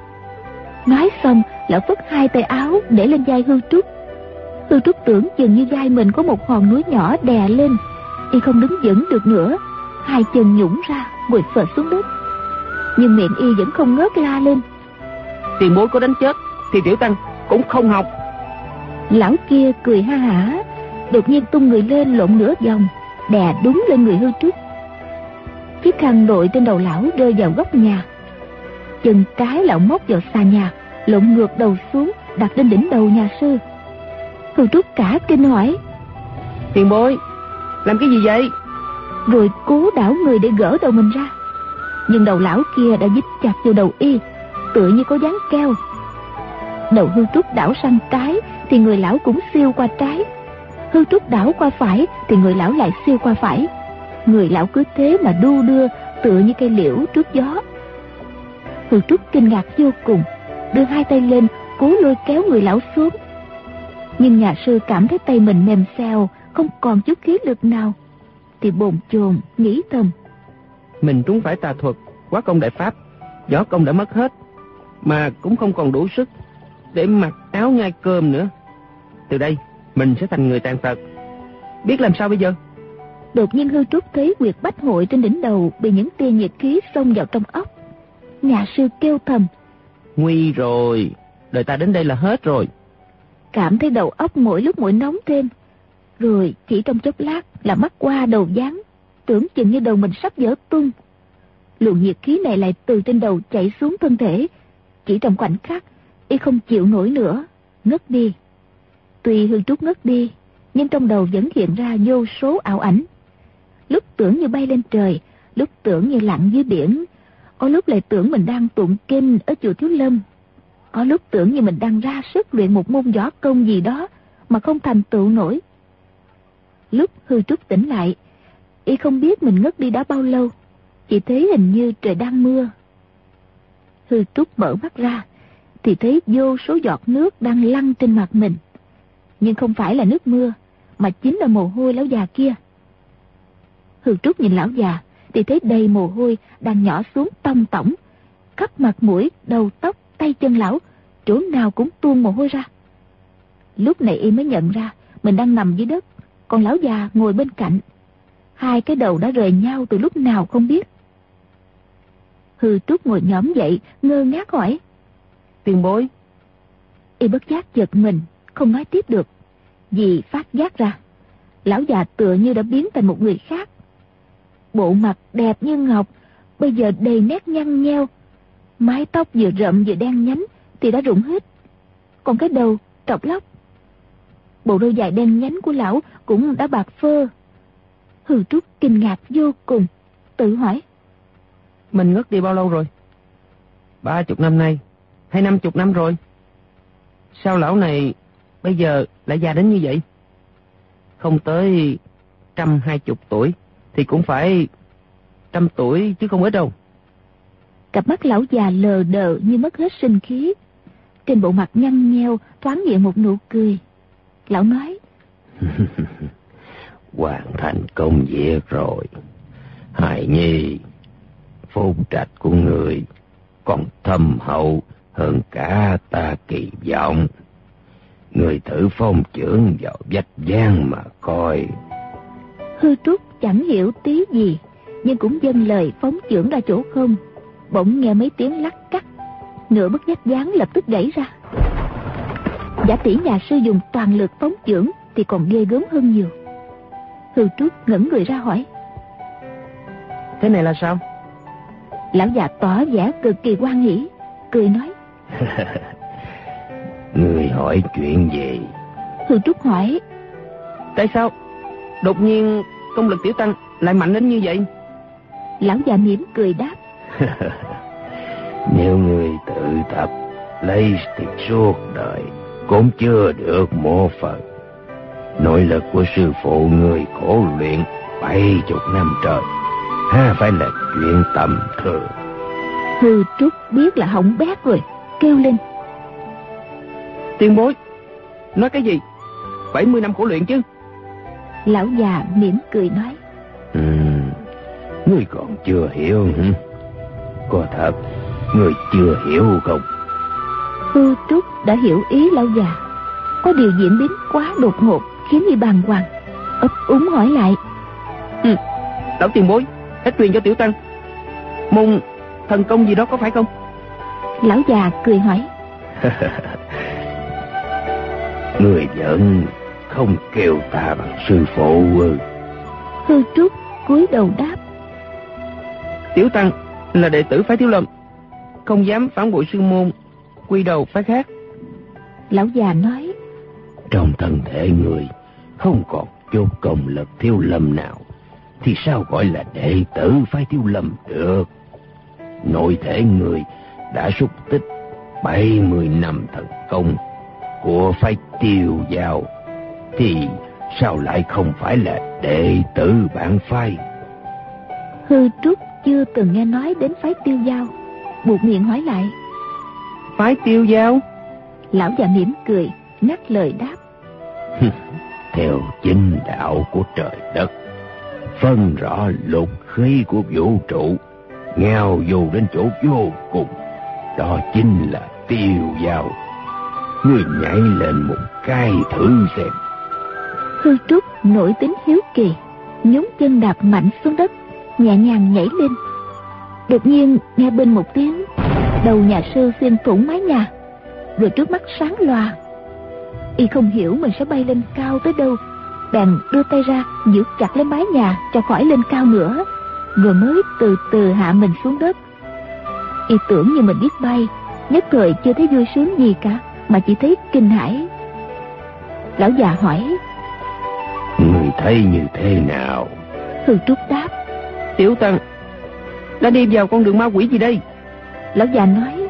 Nói xong, lão phất hai tay áo để lên vai Hư Trúc. Hư Trúc tưởng chừng như vai mình có một hòn núi nhỏ đè lên, y không đứng vững được nữa, hai chân nhũn ra, quỵ phệt xuống đất. Nhưng miệng y vẫn không ngớt la lên: Tiền bối có đánh chết thì Tiểu Tăng cũng không học. Lão kia cười ha hả, đột nhiên tung người lên lộn nửa vòng, đè đúng lên người Hư Trúc. Chiếc khăn đội trên đầu lão rơi vào góc nhà, chân trái lão móc vào xà nhà, lộn ngược đầu xuống đặt lên đỉnh đầu nhà sư. Hư Trúc cả kinh hỏi: Tiền bối làm cái gì vậy? Rồi cố đảo người để gỡ đầu mình ra, nhưng đầu lão kia đã dính chặt vào đầu y, tựa như có dán keo. Đầu Hư Trúc đảo sang trái thì người lão cũng siêu qua trái, Hư Trúc đảo qua phải thì người lão lại siêu qua phải. Người lão cứ thế mà đu đưa, tựa như cây liễu trước gió. Hư Trúc kinh ngạc vô cùng, đưa hai tay lên cố lôi kéo người lão xuống. Nhưng nhà sư cảm thấy tay mình mềm xèo, không còn chút khí lực nào, thì bồn chồn nghĩ thầm: Mình trúng phải tà thuật, quá công đại pháp, võ công đã mất hết, mà cũng không còn đủ sức để mặc áo nhai cơm nữa. Từ đây mình sẽ thành người tàn tật, biết làm sao bây giờ? Đột nhiên Hư Trúc thấy huyệt bách hội trên đỉnh đầu bị những tia nhiệt khí xông vào trong óc. Nhà sư kêu thầm: Nguy rồi, đời ta đến đây là hết rồi. Cảm thấy đầu óc mỗi lúc mỗi nóng thêm, rồi chỉ trong chốc lát là mắt qua đầu váng, tưởng chừng như đầu mình sắp vỡ tung. Luồng nhiệt khí này lại từ trên đầu chảy xuống thân thể, chỉ trong khoảnh khắc y không chịu nổi nữa, ngất đi. Tuy Hư Trúc ngất đi, nhưng trong đầu vẫn hiện ra vô số ảo ảnh. Lúc tưởng như bay lên trời, lúc tưởng như lặn dưới biển, có lúc lại tưởng mình đang tụng kinh ở chùa Thiếu Lâm, có lúc tưởng như mình đang ra sức luyện một môn võ công gì đó mà không thành tựu nổi. Lúc Hư Trúc tỉnh lại, y không biết mình ngất đi đã bao lâu, chỉ thấy hình như trời đang mưa. Hư Trúc mở mắt ra thì thấy vô số giọt nước đang lăn trên mặt mình, nhưng không phải là nước mưa, mà chính là mồ hôi lão già kia. Hư Trúc nhìn lão già thì thấy đầy mồ hôi đang nhỏ xuống tông tổng, khắp mặt mũi, đầu tóc, tay chân lão, chỗ nào cũng tuôn mồ hôi ra. Lúc này y mới nhận ra mình đang nằm dưới đất, còn lão già ngồi bên cạnh. Hai cái đầu đã rời nhau từ lúc nào không biết. Hư Trúc ngồi nhõm dậy, ngơ ngác hỏi: Tiền bối? Y bất giác giật mình, không nói tiếp được, vì phát giác ra lão già tựa như đã biến thành một người khác. Bộ mặt đẹp như ngọc, bây giờ đầy nét nhăn nheo. Mái tóc vừa rậm vừa đen nhánh thì đã rụng hết, còn cái đầu trọc lóc. Bộ râu dài đen nhánh của lão cũng đã bạc phơ. Hư Trúc kinh ngạc vô cùng, tự hỏi: mình ngất đi bao lâu rồi? 30 năm nay hay 50 năm rồi? Sao lão này bây giờ lại già đến như vậy? Không tới 120 tuổi thì cũng phải 100 tuổi chứ không ít đâu. Cặp mắt lão già lờ đờ như mất hết sinh khí. Trên bộ mặt nhăn nheo thoáng hiện một nụ cười. Lão nói: hoàn thành công việc rồi. Hài Nhi, phúc trạch của người còn thâm hậu hơn cả ta kỳ vọng. Người thử phong chưởng vào vách giang mà coi. Hư Trúc chẳng hiểu tí gì, nhưng cũng dâng lời phóng chưởng ra chỗ không. Bỗng nghe mấy tiếng lắc cắt, nửa bức vách gián lập tức gãy ra. Giả tỷ nhà sư dùng toàn lực phóng chưởng thì còn ghê gớm hơn nhiều. Hư Trúc ngẩng người ra hỏi: thế này là sao? Lão già tỏ vẻ cực kỳ hoan hỉ, cười nói: người hỏi chuyện gì? Hư Trúc hỏi: tại sao đột nhiên công lực tiểu tăng lại mạnh đến như vậy? Lão già mỉm cười đáp: nếu người tự tập lấy thì suốt đời cũng chưa được một phần. Nội lực của sư phụ người khổ luyện 70 năm trời, ha phải là chuyện tầm thường. Hư Trúc biết là hỏng bét rồi, kêu lên: Tiền bối nói cái gì? 70 năm khổ luyện chứ? Lão già mỉm cười nói: ngươi còn chưa hiểu hả? Có thật ngươi chưa hiểu không? Hư Trúc đã hiểu ý lão già. Có điều diễn biến quá đột ngột khiến y bàng hoàng, ấp úng hỏi lại: lão tiền bối hãy truyền cho tiểu tăng môn thần công gì đó có phải không? Lão già cười hỏi: người vẫn không kêu ta bằng sư phụ ư? Hư Trúc cúi đầu đáp: tiểu tăng là đệ tử phái Thiếu Lâm, không dám phản bội sư môn, quy đầu phái khác. Lão già nói: trong thân thể người không còn chút công lực Thiếu Lâm nào thì sao gọi là đệ tử phái Thiếu Lâm được? Nội thể người đã xúc tích 70 năm thần công của phái Tiêu Giao thì sao lại không phải là đệ tử bản phái? Hư Trúc chưa từng nghe nói đến phái Tiêu Giao, buột miệng hỏi lại: phái Tiêu Giao? Lão già mỉm cười ngắt lời đáp: theo chính đạo của trời đất, phân rõ lục khí của vũ trụ, ngao du đến chỗ vô cùng, đó chính là Tiêu Giao. Ngươi nhảy lên một cái thử xem. Hư Trúc nổi tính hiếu kỳ, nhún chân đạp mạnh xuống đất, nhẹ nhàng nhảy lên. Đột nhiên nghe bên một tiếng, đầu nhà sư xuyên thủng mái nhà, rồi trước mắt sáng loà. Y không hiểu mình sẽ bay lên cao tới đâu, bèn đưa tay ra giữ chặt lấy mái nhà cho khỏi lên cao nữa, rồi mới từ từ hạ mình xuống đất. Y tưởng như mình biết bay, nhất thời chưa thấy vui sướng gì cả, mà chỉ thấy kinh hãi. Lão già hỏi: người thấy như thế nào? Hư Trúc đáp: tiểu tăng đã đi vào con đường ma quỷ gì đây? Lão già nói: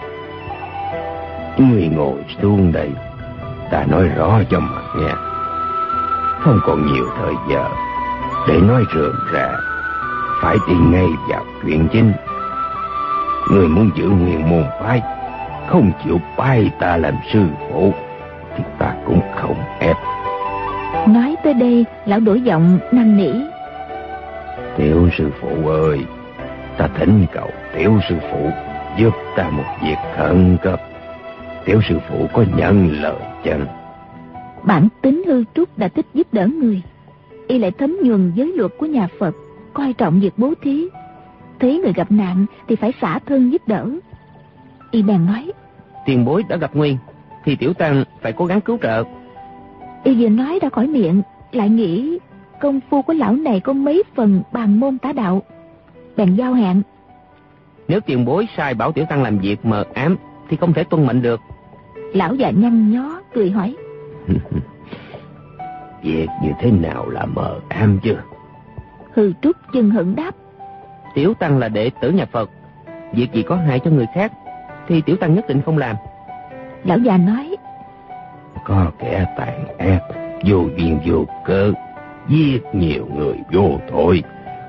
người ngồi xuống đây, ta nói rõ cho mà nghe. Không còn nhiều thời giờ để nói rườm rà, phải đi ngay vào chuyện chính. Người muốn giữ nguyên môn phái, không chịu bái ta làm sư phụ thì ta cũng không ép. Nói tới đây, lão đổi giọng năn nỉ: tiểu sư phụ ơi, ta thỉnh cầu tiểu sư phụ giúp ta một việc khẩn cấp. Tiểu sư phụ có nhận lời chăng? Bản tính Hư Trúc đã thích giúp đỡ người, y lại thấm nhuần giới luật của nhà Phật, coi trọng việc bố thí. Thấy người gặp nạn thì phải xả thân giúp đỡ. Y bèn nói: tiền bối đã gặp nguy thì tiểu tăng phải cố gắng cứu trợ. Y vừa nói ra khỏi miệng lại nghĩ công phu của lão này có mấy phần bàn môn tả đạo, bèn giao hẹn. Nếu tiền bối sai bảo tiểu tăng làm việc mờ ám thì không thể tuân mệnh được. Lão già nhăn nhó cười hỏi. Việc như thế nào là mờ ám chứ? Hư Trúc chừng hững đáp. Tiểu tăng là đệ tử nhà Phật, việc gì có hại cho người khác thì tiểu tăng nhất định không làm. Lão già nói. Có kẻ tàn ác, vô duyên vô cớ, giết nhiều người vô tội.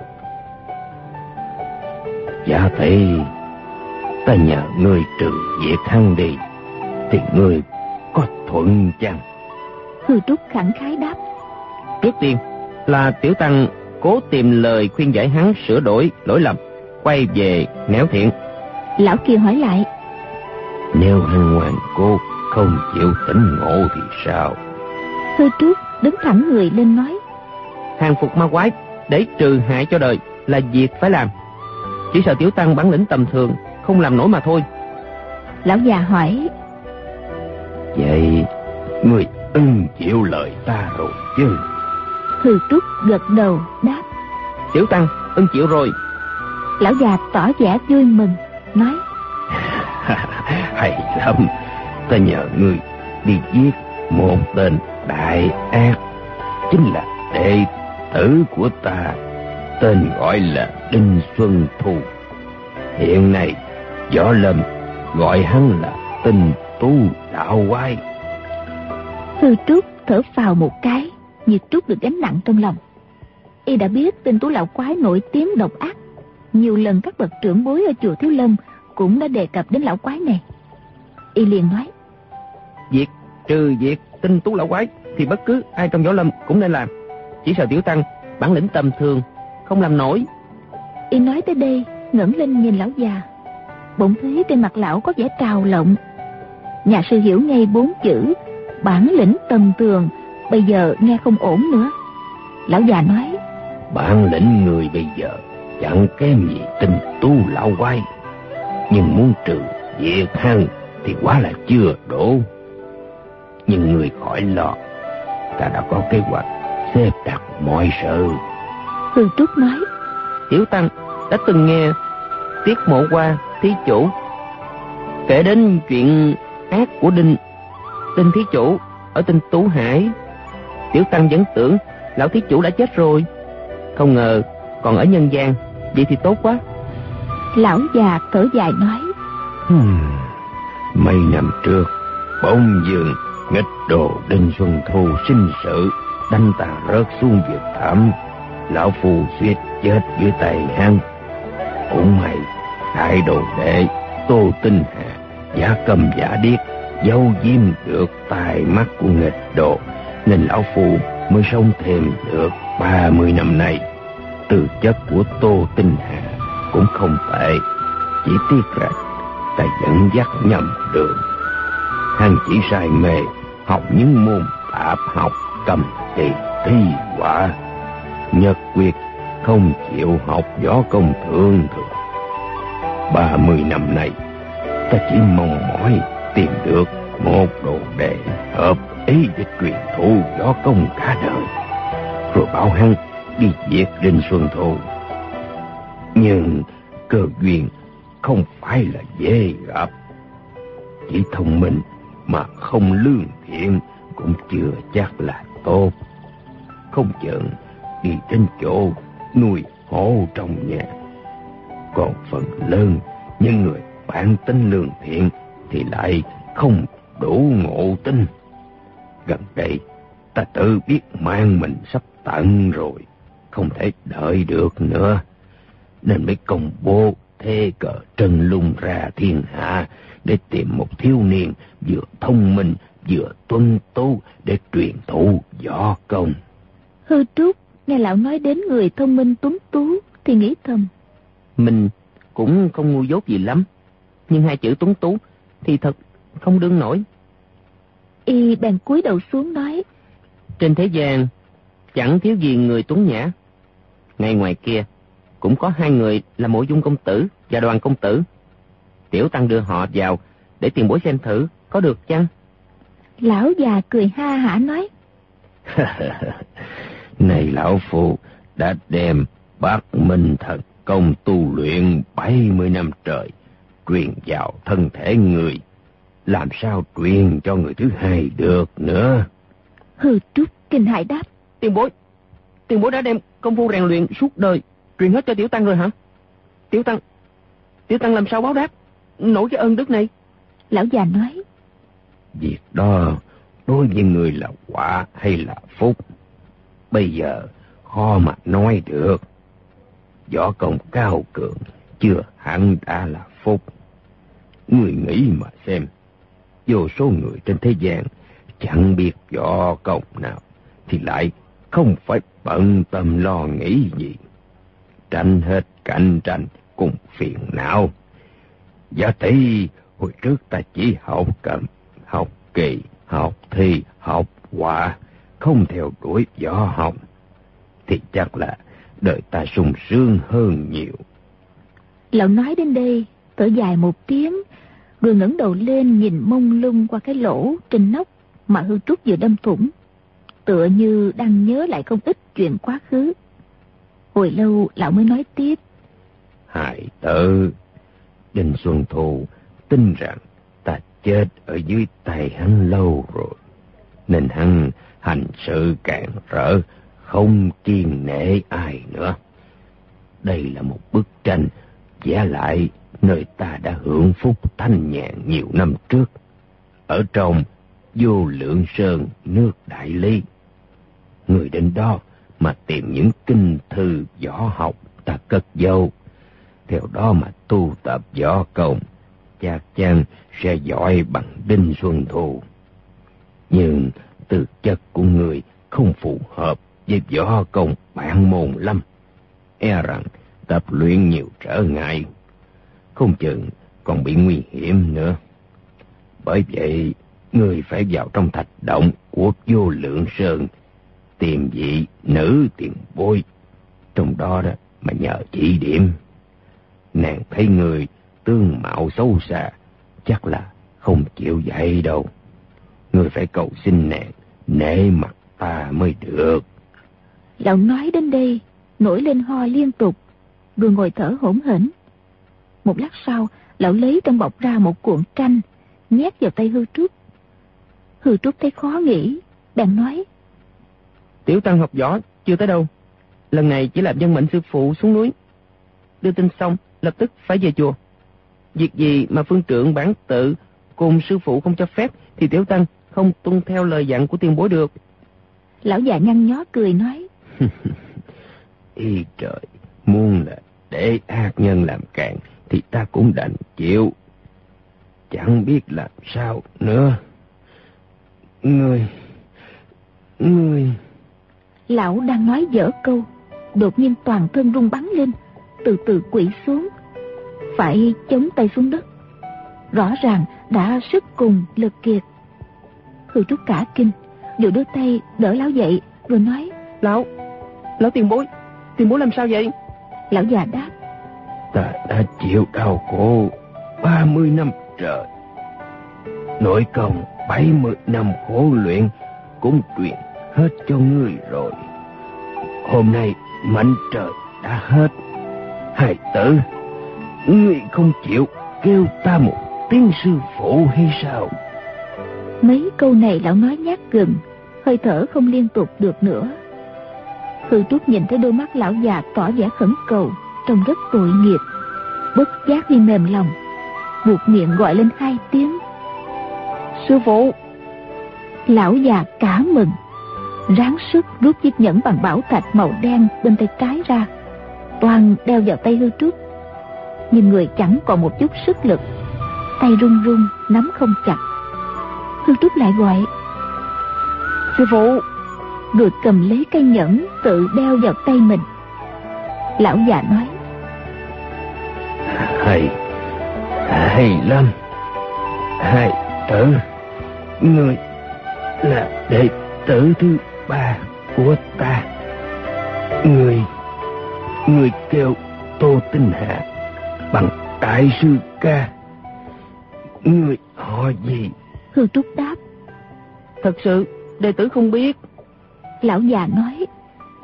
Giả tỷ, ta nhờ ngươi trừ diệt hắn đi, thì ngươi có thuận chăng? Hư Trúc khẳng khái đáp. Trước tiên là tiểu tăng cố tìm lời khuyên giải hắn sửa đổi lỗi lầm, quay về nẻo thiện. Lão kia hỏi lại. Nếu hắn ngoan cố không chịu tỉnh ngộ thì sao? Hư Trúc đứng thẳng người lên nói. Hàng phục ma quái để trừ hại cho đời là việc phải làm, chỉ sợ tiểu tăng bản lĩnh tầm thường không làm nổi mà thôi. Lão già hỏi. Vậy ngươi ưng chịu lời ta rồi chứ? Hư Trúc gật đầu đáp. Tiểu tăng ưng chịu rồi. Lão già tỏ vẻ vui mừng nói. Hay lắm, ta nhờ ngươi đi giết một tên đại ác, chính là đệ tử của ta, tên gọi là Đinh Xuân Thu. Hiện nay Võ Lâm gọi hắn là Tinh Tú Lão Quái. Hư Trúc thở phào một cái, như trút được gánh nặng trong lòng. Y đã biết Tinh Tú Lão Quái nổi tiếng độc ác, nhiều lần các bậc trưởng bối ở chùa Thiếu Lâm cũng đã đề cập đến lão quái này. Y liền nói. Việc trừ việc Tinh Tú Lão Quái thì bất cứ ai trong Võ Lâm cũng nên làm, chỉ sợ tiểu tăng bản lĩnh tầm thường không làm nổi. Y nói tới đây ngẩng lên nhìn lão già, bỗng thấy trên mặt lão có vẻ trào lộng. Nhà sư hiểu ngay 4 chữ bản lĩnh tầm thường, bây giờ nghe không ổn nữa. Lão già nói. Bản lĩnh người bây giờ chẳng kém gì Tinh Tú Lão Quái, nhưng muốn trừ diệt hắn thì quá là chưa đủ. Nhưng người khỏi lo, ta đã có kế hoạch xếp đặt mọi sự. Hư Trúc nói. Tiểu tăng đã từng nghe Tiết Mộ Qua thí chủ kể đến chuyện ác của Đinh thí chủ ở Tinh Tú Hải. Tiểu tăng vẫn tưởng lão thí chủ đã chết rồi, không ngờ còn ở nhân gian, vậy thì tốt quá. Lão già thở dài nói. Mấy năm trước bỗng dưng nghịch đồ Đinh Xuân Thu sinh sự đánh ta rớt xuống vực thẳm, lão phù suýt chết dưới tay hắn. Cũng may đại đồ đệ Tô Tinh Hà giả cầm giả điếc giấu giếm được tai mắt của nghịch đồ, nên lão phù mới sống thêm được 30 năm nay. Tư chất của Tô Tinh Hà cũng không tệ, chỉ tiếc là ta dẫn dắt nhầm đường. Hắn chỉ say mê học những môn tạp học, cầm kỳ thi họa, nhất quyết không chịu học võ công thường thường. 30 năm nay ta chỉ mong mỏi tìm được một đồ đệ hợp ý để truyền thụ võ công cả đời, rồi bảo hắn đi diệt Đinh Xuân Thu. Nhưng cơ duyên không phải là dễ gặp, chỉ thông minh mà không lương thiện cũng chưa chắc là tốt. Không chừng đi đến chỗ nuôi hổ trong nhà. Còn phần lớn những người bản tính lương thiện thì lại không đủ ngộ tính. Gần đây ta tự biết mang mình sắp tận rồi, không thể đợi được nữa, nên mới công bố thế cờ trần lung ra thiên hạ để tìm một thiếu niên vừa thông minh vừa tuân tú để truyền thụ võ công. Hư Trúc nghe lão nói đến người thông minh tuấn tú thì nghĩ thầm. Mình cũng không ngu dốt gì lắm, nhưng hai chữ tuấn tú thì thật không đương nổi. Y bèn cúi đầu xuống nói. Trên thế gian chẳng thiếu gì người tuấn nhã. Ngay ngoài kia cũng có 2 người là Mộ Dung công tử và Đoàn công tử. Tiểu tăng đưa họ vào để tiền bối xem thử có được chăng? Lão già cười ha hả nói. Này lão phu đã đem Bát Minh Thần Công tu luyện 70 năm trời, truyền vào thân thể người, làm sao truyền cho người thứ hai được nữa? Hư Trúc kinh hãi đáp: Tiền bối đã đem công phu rèn luyện suốt đời truyền hết cho tiểu tăng rồi hả? Tiểu tăng làm sao báo đáp nổi cái ơn đức này? Lão già nói: Việc đó đối với người là quả hay là phúc, bây giờ khó mà nói được. Võ công cao cường chưa hẳn đã là phúc. Người nghĩ mà xem, vô số người trên thế gian chẳng biết võ công nào thì lại không phải bận tâm lo nghĩ gì, tranh hết cạnh tranh cùng phiền não. Giả tỷ hồi trước ta chỉ học cầm, học kỳ, học thi, học họa, không theo đuổi võ học, thì chắc là đời ta sung sướng hơn nhiều. Lão nói đến đây thở dài một tiếng, rồi ngẩng đầu lên nhìn mông lung qua cái lỗ trên nóc mà Hư Trúc vừa đâm thủng, tựa như đang nhớ lại không ít chuyện quá khứ. Hồi lâu lão mới nói tiếp: Hài tử, Đinh Xuân Thu tin rằng ta chết ở dưới tay hắn lâu rồi, nên hắn hành sự càn rỡ, không kiêng nể ai nữa. Đây là một bức tranh vẽ lại nơi ta đã hưởng phúc thanh nhàn nhiều năm trước, ở trong Vô Lượng Sơn nước Đại Ly. Người đến đó mà tìm những kinh thư võ học ta cất giấu, theo đó mà tu tập võ công, chắc chắn sẽ giỏi bằng Đinh Xuân Thu. Nhưng tư chất của người không phù hợp với võ công bản môn lắm, e rằng tập luyện nhiều trở ngại, không chừng còn bị nguy hiểm nữa. Bởi vậy người phải vào trong thạch động của Vô Lượng Sơn tìm vị nữ tiền bối trong đó mà nhờ chỉ điểm. Nàng thấy người tương mạo xấu xa, chắc là không chịu dạy đâu. Người phải cầu xin nàng nể mặt ta mới được. Lão nói đến đây nổi lên ho liên tục, rồi ngồi thở hổn hển. Một lát sau, lão lấy trong bọc ra một cuộn tranh, nhét vào tay Hư Trúc. Hư Trúc thấy khó nghĩ, bèn nói: Tiểu tăng học võ chưa tới đâu, lần này chỉ làm dân mệnh sư phụ xuống núi, đưa tin xong lập tức phải về chùa. Việc gì mà phương trượng bản tự cùng sư phụ không cho phép thì tiểu tăng không tuân theo lời dặn của tiền bối được. Lão già nhăn nhó cười nói: Ý trời, muốn là để ác nhân làm càn thì ta cũng đành chịu, chẳng biết làm sao nữa. Ngươi Lão đang nói dở câu, đột nhiên toàn thân rung bắn lên, từ từ quỵ xuống, phải chống tay xuống đất, rõ ràng đã sức cùng lực kiệt. Hư Trúc cả kinh, vừa đưa tay đỡ lão dậy, rồi nói: Lão tiền bối làm sao vậy? Lão già đáp: Ta đã chịu đau khổ 30 năm trời, nội công 70 năm khổ luyện cũng truyền hết cho ngươi rồi. Hôm nay mệnh trời đã hết. Hài tử, ngươi không chịu kêu ta một tiếng sư phụ hay sao? Mấy câu này lão nói nhát gừng, hơi thở không liên tục được nữa. Hư Trúc nhìn thấy đôi mắt lão già tỏ vẻ khẩn cầu, trông rất tội nghiệp, bất giác đi mềm lòng, buột miệng gọi lên 2 tiếng: Sư phụ! Lão già cả mừng, ráng sức rút chiếc nhẫn bằng bảo thạch màu đen bên tay trái ra, toàn đeo vào tay Hư Trúc. Nhưng người chẳng còn một chút sức lực, tay run run nắm không chặt. Hư Trúc lại gọi: Sư phụ! Rồi cầm lấy cây nhẫn tự đeo vào tay mình. Lão già nói: Hay lắm, hài tử, ngươi là đệ tử thứ 3 của ta. Ngươi kêu Tô Tinh Hà bằng đại sư ca. Ngươi họ gì? Hư Trúc đáp: Thật sự đệ tử không biết. Lão già nói: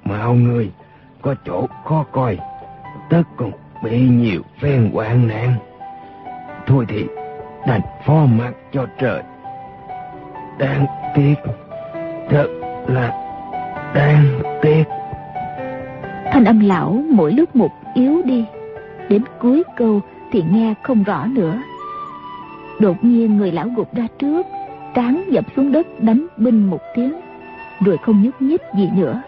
mạo người, có chỗ khó coi, tất còn bị nhiều phen hoạn nạn. Thôi thì đành phó mặc cho trời. Đáng tiếc, thật là đáng tiếc. Thanh âm lão mỗi lúc một yếu đi, đến cuối câu thì nghe không rõ nữa. Đột nhiên người lão gục ra trước, trán dập xuống đất đánh binh một tiếng, rồi không nhúc nhích gì nữa.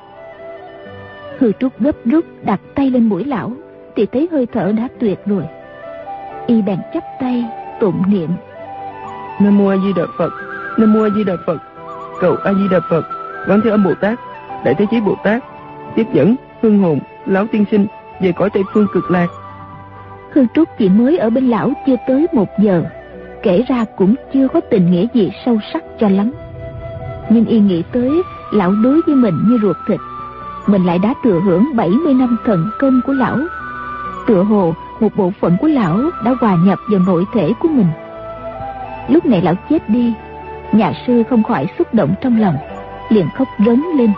Hư Trúc gấp rút đặt tay lên mũi lão thì thấy hơi thở đã tuyệt rồi. Y bèn chắp tay tụng niệm: Nam mô A Di Đà Phật, Nam mô A Di Đà Phật, cầu A Di Đà Phật, Quán Thế Âm Bồ Tát, Đại Thế Chí Bồ Tát tiếp dẫn hương hồn lão tiên sinh về cõi Tây Phương Cực Lạc. Hư Trúc chỉ mới ở bên lão chưa tới 1 giờ, kể ra cũng chưa có tình nghĩa gì sâu sắc cho lắm. Nhưng y nghĩ tới lão đối với mình như ruột thịt, mình lại đã thừa hưởng 70 năm thần công của lão. Tựa hồ một bộ phận của lão đã hòa nhập vào nội thể của mình. Lúc này lão chết đi, nhà sư không khỏi xúc động trong lòng, liền khóc rống lên.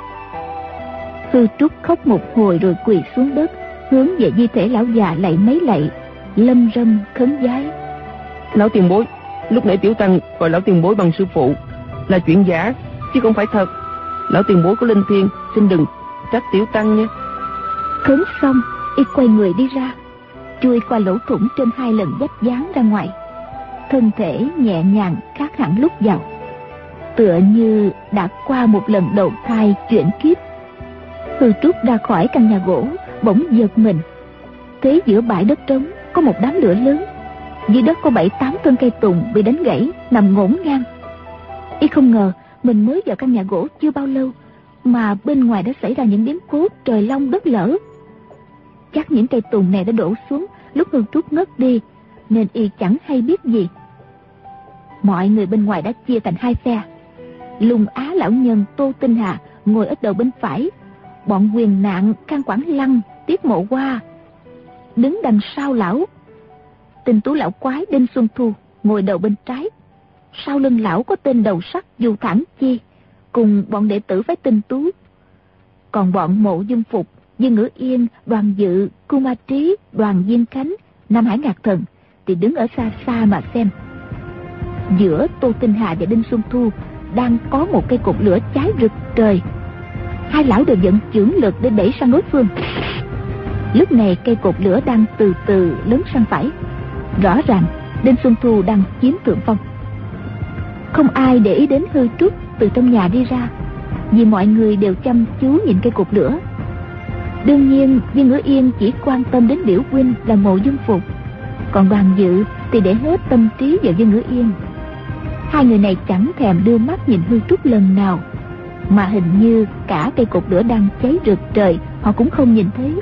Hư Trúc khóc một hồi rồi quỳ xuống đất, hướng về di thể lão già lạy mấy lạy, lâm râm khấn vái: Lão tiền bối, lúc nãy tiểu tăng gọi lão tiền bối bằng sư phụ là chuyện giả chứ không phải thật. Lão tiền bối có linh thiêng, xin đừng trách tiểu tăng nha. Khấn xong, y quay người đi ra, chui qua lỗ thủng trên 2 lần vách dán ra ngoài. Thân thể nhẹ nhàng khác hẳn lúc vào, tựa như đã qua một lần đầu thai chuyển kiếp. Hư Trúc ra khỏi căn nhà gỗ, bỗng giật mình, thấy giữa bãi đất trống có một đám lửa lớn, dưới đất có 7-8 thân cây tùng bị đánh gãy nằm ngổn ngang. Y không ngờ mình mới vào căn nhà gỗ chưa bao lâu mà bên ngoài đã xảy ra những biến cố trời long đất lở. Chắc những cây tùng này đã đổ xuống lúc Hư Trúc ngất đi, nên y chẳng hay biết gì. Mọi người bên ngoài đã chia thành 2 phe. Lùng Á lão nhân Tô Tinh Hà ngồi ở đầu bên phải, bọn Quyền Nạn, Can Quảng Lăng, Tiết Mộ Hoa đứng đằng sau lão. Tinh Tú lão quái Đinh Xuân Thu ngồi đầu bên trái. Sau lưng lão có tên đầu sắt Du Thản Chi cùng bọn đệ tử phái Tinh Tú. Còn bọn Mộ Dung Phục, Dương Ngữ Yên, Đoàn Dự, Cu Ma Trí, Đoàn Diên Khánh, Nam Hải Ngạc Thần thì đứng ở xa xa mà xem. Giữa Tô Tinh Hà và Đinh Xuân Thu đang có một cây cột lửa cháy rực trời. 2 lão đều vận chưởng lực để đẩy sang đối phương. Lúc này cây cột lửa đang từ từ lớn sang phải. Rõ ràng Đinh Xuân Thu đang chiếm thượng phong. Không ai để ý đến Hư Trúc từ trong nhà đi ra, vì mọi người đều chăm chú nhìn cây cột lửa. Đương nhiên Dương Ngữ Yên chỉ quan tâm đến biểu huynh là Mộ Dung Phục, còn Đoàn Dự thì để hết tâm trí vào Dương Ngữ Yên. 2 người này chẳng thèm đưa mắt nhìn Hư Trúc lần nào, mà hình như cả cây cột lửa đang cháy rực trời họ cũng không nhìn thấy.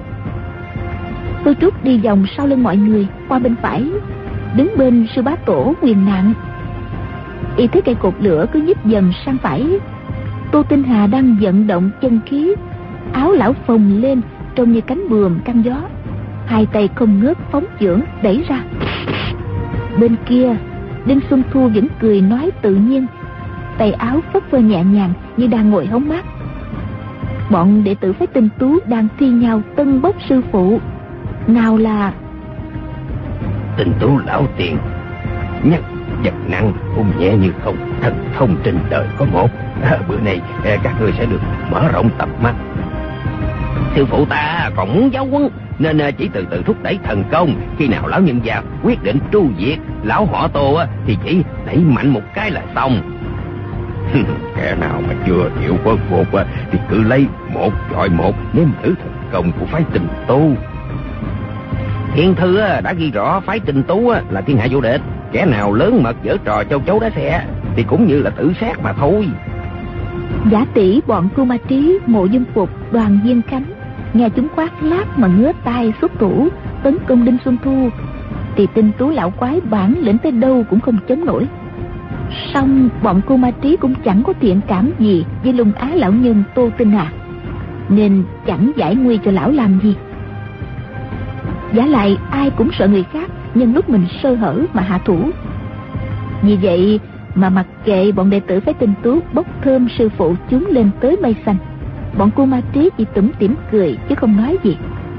Hư Trúc đi vòng sau lưng mọi người qua bên phải, đứng bên sư bá tổ Quyền Nạn. Y thấy cây cột lửa cứ nhích dần sang phải. Tô Tinh Hà đang vận động chân khí, áo lão phồng lên trông như cánh buồm căng gió, 2 tay không ngớt phóng chưởng đẩy ra. Bên kia Đinh Xuân Thu vẫn cười nói tự nhiên, tay áo phất phơ nhẹ nhàng như đang ngồi hóng mát. Bọn đệ tử phái Tinh Tú đang thi nhau tân bốc sư phụ. Nào là Tinh Tú lão tiền, nhắc vật nặng ung nhẹ như không, thần thông trên đời có một. Bữa nay các ngươi sẽ được mở rộng tầm mắt. Sư phụ ta còn muốn giáo huấn, nên chỉ từ từ thúc đẩy thần công. Khi nào lão nhân già quyết định tru diệt lão họ Tô thì chỉ đẩy mạnh một cái là xong. Kẻ nào mà chưa chịu khuất phục thì cứ lấy 1 chọi 1 nếm thử thần công của phái Tinh Tú. Thiên thư đã ghi rõ phái Tinh Tú là thiên hạ vô địch. Kẻ nào lớn mật giở trò châu chấu đá xe thì cũng như là tự sát mà thôi. Giả tỷ bọn Cu Ma Trí, Mộ Dung Phục, Đoàn Diên Khánh nghe chúng khoác lác mà ngứa tay xuất thủ tấn công Đinh Xuân Thu, thì Tinh Tú lão quái bản lĩnh tới đâu cũng không chống nổi. Song bọn Cu Ma Trí cũng chẳng có thiện cảm gì với Lung Á lão nhân Tô Tinh Hà, nên chẳng giải nguy cho lão làm gì. Giả lại ai cũng sợ người khác nhân lúc mình sơ hở mà hạ thủ. Vì vậy mà mặc kệ bọn đệ tử phái Tinh Tú bốc thơm sư phụ chúng lên tới mây xanh, Bọn cô ma trí chỉ tủm tỉm cười chứ không nói gì.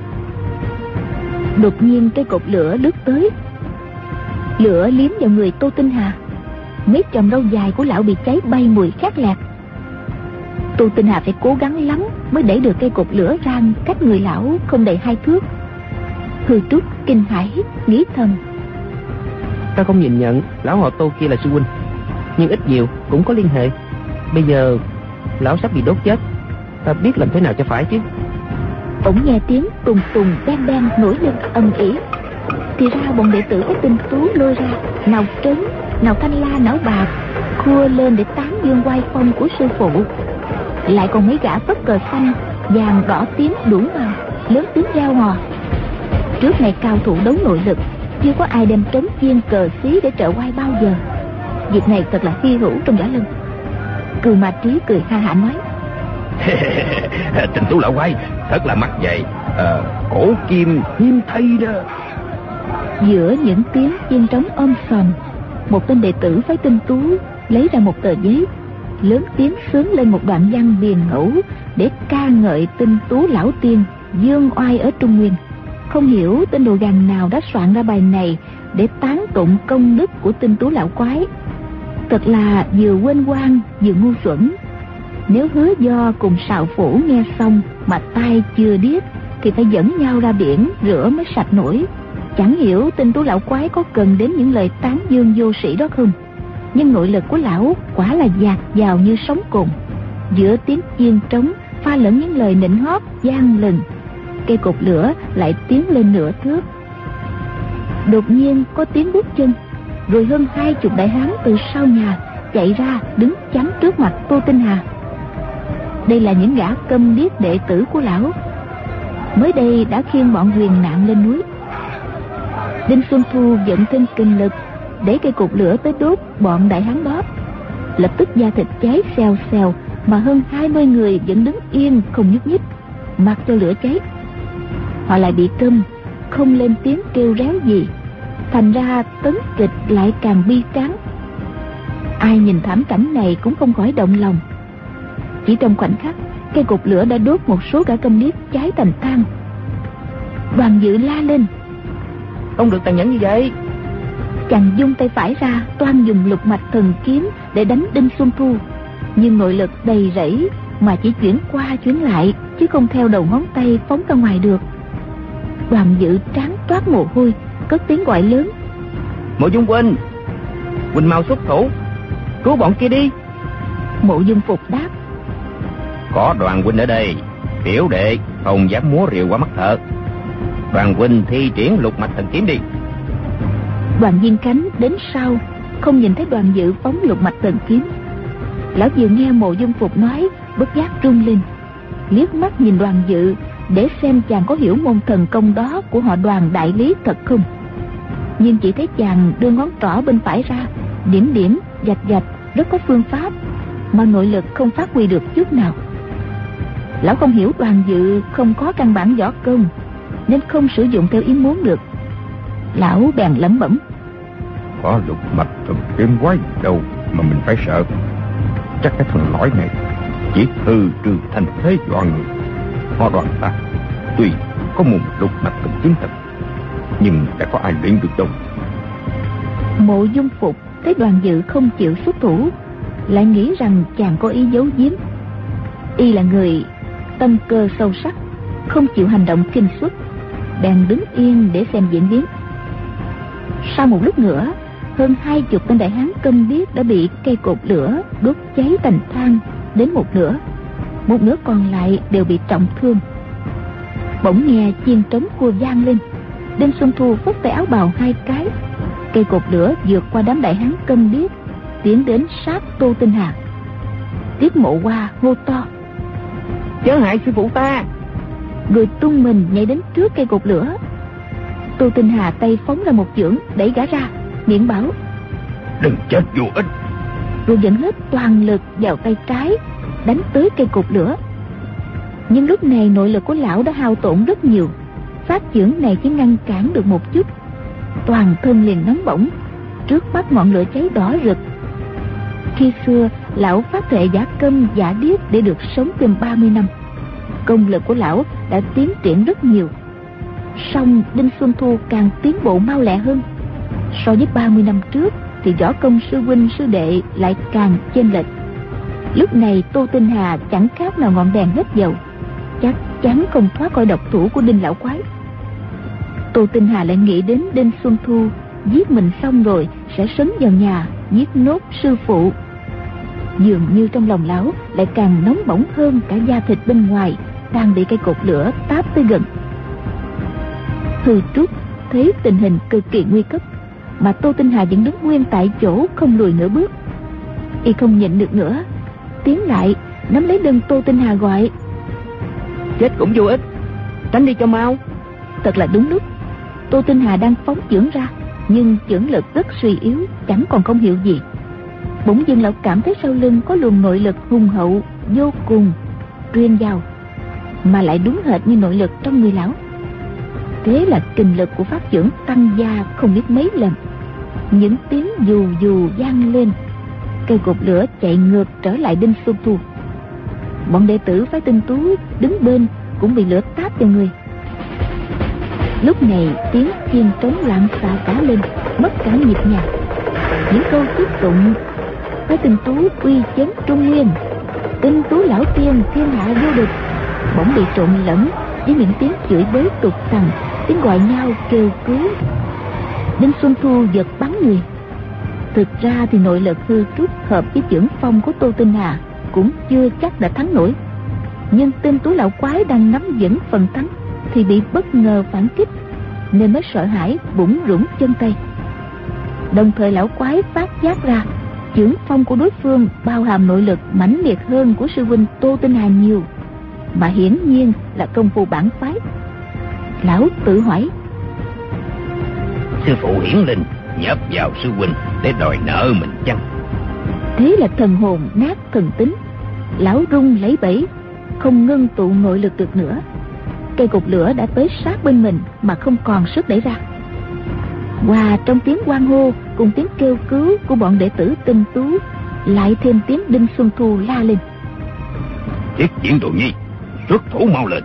Đột nhiên cây cột lửa lướt tới, lửa liếm vào người Tô Tinh Hà. Mấy chòm râu dài của lão bị cháy bay mùi khét lẹt. Tô Tinh Hà phải cố gắng lắm mới đẩy được cây cột lửa ra cách người lão không đầy 2 thước. Hư Trúc kinh hãi nghĩ thầm: Ta không nhìn nhận lão họ Tô kia là sư huynh, nhưng ít nhiều cũng có liên hệ. Bây giờ lão sắp bị đốt chết, ta biết làm thế nào cho phải chứ. Bỗng nghe tiếng tùng tùng beng beng nổi lên ầm ĩ. Thì ra bọn đệ tử của Tinh Tú lôi ra, nào trấn, nào thanh la não bạc, khua lên để tán dương oai phong của sư phụ. Lại còn mấy gã phất cờ xanh, vàng đỏ tím đủ màu, lớn tiếng reo hò. Trước ngày cao thủ đấu nội lực, chưa có ai đem trấn chiên cờ xí để trợ oai bao giờ. Việc này thật là hy hữu trong Võ Lâm. Cừu Ma Trí cười ha hả nói: Tinh Tú lão quái thật là mặt dày, cổ kim hiếm thấy đó. Giữa những tiếng chiên trống om sòm, một tên đệ tử phái Tinh Tú lấy ra một tờ giấy, lớn tiếng sướng lên một đoạn văn biền ngẫu để ca ngợi Tinh Tú lão tiên dương oai ở Trung Nguyên. Không hiểu tên đồ gằn nào đã soạn ra bài này để tán tụng công đức của Tinh Tú lão quái. Thật là vừa quên quan vừa ngu xuẩn. Nếu Hứa Do cùng Sào Phủ nghe xong mà tai chưa điếc thì phải dẫn nhau ra biển rửa mới sạch nổi. Chẳng hiểu Tinh Tú lão quái có cần đến những lời tán dương vô sĩ đó không. Nhưng nội lực của lão quả là dạt dào như sóng cồn. Giữa tiếng chiên trống pha lẫn những lời nịnh hót vang lừng, cây cột lửa lại tiến lên nửa thước. Đột nhiên có tiếng bước chân, rồi hơn 20 đại hán từ sau nhà chạy ra đứng chắn trước mặt Tô Tinh Hà. Đây là những gã câm điếc đệ tử của lão, mới đây đã khiêng bọn huyền nạn lên núi. Đinh Xuân Thu dẫn thêm kinh lực để cây cột lửa tới đốt bọn đại hán đó. Lập tức da thịt cháy xèo xèo, mà hơn 20 người vẫn đứng yên không nhúc nhích, mặc cho lửa cháy. Họ lại bị câm, không lên tiếng kêu réo gì, thành ra tấn kịch lại càng bi tráng. Ai nhìn thảm cảnh này cũng không khỏi động lòng. Chỉ trong khoảnh khắc, cây cột lửa đã đốt một số gã câm điếc cháy thành than. Đoàn Dự la lên: Không được tàn nhẫn như vậy. Chàng dung tay phải ra, toan dùng lục mạch thần kiếm để đánh Đinh Xuân Thu, nhưng nội lực đầy rẫy mà chỉ chuyển qua chuyển lại, chứ không theo đầu ngón tay phóng ra ngoài được. Đoàn Dự trán toát mồ hôi, cất tiếng gọi lớn: Mộ Dung huynh, huynh mau xuất thủ, cứu bọn kia đi. Mộ Dung Phục đáp: Có Đoàn huynh ở đây, tiểu đệ không dám múa rìu qua mắt thợ. Đoàn huynh thi triển lục mạch thần kiếm đi. Đoàn Viên Cánh đến sau không nhìn thấy Đoàn Dự phóng lục mạch thần kiếm. Lão vừa nghe Mộ Dung Phục nói, bất giác run lên, liếc mắt nhìn Đoàn Dự để xem chàng có hiểu môn thần công đó của họ Đoàn đại lý thật không. Nhưng chỉ thấy chàng đưa ngón trỏ bên phải ra, điểm điểm vạch vạch rất có phương pháp, mà nội lực không phát huy được chút nào. Lão không hiểu Đoàn Dự không có căn bản võ công, nên không sử dụng theo ý muốn được. Lão bèn lẩm bẩm: Có lục mạch thần kiếm quái đâu mà mình phải sợ. Chắc cái thằng lõi này chỉ hư trừ thành thế dọa người. Họ Đoàn ta tuy có môn lục mạch thần kiếm thật, nhưng đã có ai luyện được đâu. Mộ Dung Phục thấy Đoàn Dự không chịu xuất thủ, lại nghĩ rằng chàng có ý giấu giếm. Y là người tâm cơ sâu sắc, không chịu hành động kinh xuất, bèn đứng yên để xem diễn biến. Sau một lúc nữa, hơn 20 tên đại hán câm điếc đã bị cây cột lửa đốt cháy thành than đến một nửa còn lại đều bị trọng thương. Bỗng nghe chiên trống cua vang lên. Đinh Xuân Thu phất tay áo bào 2 cái, cây cột lửa vượt qua đám đại hán câm điếc, tiến đến sát Tô Tinh Hà. Tiết Mộ Hoa hô to: Chớ hại sư phụ ta! Người tung mình nhảy đến trước cây cột lửa. Tô Tinh Hà tay phóng ra một chưởng đẩy gã ra, miệng bảo: Đừng chết vô ích. Rồi dẫn hết toàn lực vào tay trái, đánh tới cây cột lửa. Nhưng lúc này nội lực của lão đã hao tổn rất nhiều, phát chưởng này chỉ ngăn cản được một chút, toàn thân liền nóng bỏng, trước mắt ngọn lửa cháy đỏ rực. Khi xưa lão phát thệ giả câm giả điếc để được sống thêm 30 năm, Công lực của lão đã tiến triển rất nhiều. Song Đinh Xuân Thu càng tiến bộ mau lẹ hơn. So với 30 năm trước thì võ công sư huynh sư đệ lại càng chênh lệch. Lúc này Tô Tinh Hà chẳng khác nào ngọn đèn hết dầu, chắc chắn không thoát khỏi độc thủ của Đinh lão quái. Tô Tinh Hà lại nghĩ đến Đinh Xuân Thu giết mình xong rồi sẽ sấn vào nhà giết nốt sư phụ. Dường như trong lòng lão lại càng nóng bỏng hơn cả da thịt bên ngoài đang bị cây cột lửa táp tới gần. Thư Trúc thấy tình hình cực kỳ nguy cấp, mà Tô Tinh Hà vẫn đứng nguyên tại chỗ không lùi nửa bước. Y không nhịn được nữa, tiến lại nắm lấy lưng Tô Tinh Hà gọi: Chết cũng vô ích, tránh đi cho mau. Thật là đúng lúc. Tô Tinh Hà đang phóng chưởng ra, nhưng chưởng lực rất suy yếu, chẳng còn công hiệu gì. Bỗng dưng lão cảm thấy sau lưng có luồng nội lực hùng hậu vô cùng truyền vào, mà lại đúng hệt như nội lực trong người lão. Thế là kình lực của pháp chưởng tăng gia không biết mấy lần. Những tiếng dù dù vang lên, cây cột lửa chạy ngược trở lại Đinh Xuân Thu. Bọn đệ tử phái Tinh Tú đứng bên cũng bị lửa táp vào người. Lúc này tiếng chiên trống loạn xạ cả lên, mất cả nhịp nhàng. Những câu tiếp tụng phái Tinh Tú uy chấn Trung Nguyên, Tinh Tú lão tiên thiên hạ vô địch bỗng bị trộn lẫn với những tiếng chửi bới tục tằn, tiếng gọi nhau kêu cứu. Đinh Xuân Thu giật bắn người. Thực ra thì nội lực Thư Trúc hợp với chưởng phong của Tô Tinh Hà cũng chưa chắc đã thắng nổi, nhưng Tinh Tú lão quái đang nắm vững phần thắng thì bị bất ngờ phản kích, nên mới sợ hãi bủn rủn chân tay. Đồng thời lão quái phát giác ra chưởng phong của đối phương bao hàm nội lực mãnh liệt hơn của sư huynh Tô Tinh Hà nhiều, mà hiển nhiên là công phu bản phái. Lão tự hỏi: Sư phụ hiển linh nhập vào sư huynh để đòi nợ mình chăng? Thế là thần hồn nát thần tính, lão run lấy bẫy, không ngưng tụ nội lực được nữa. Cây cột lửa đã tới sát bên mình mà không còn sức đẩy ra. Hòa trong tiếng hoan hô cùng tiếng kêu cứu của bọn đệ tử Tinh Tú, lại thêm tiếng Đinh Xuân Thu la lên: Thiết Diễn Đồ Nhi, xuất thủ mau lên!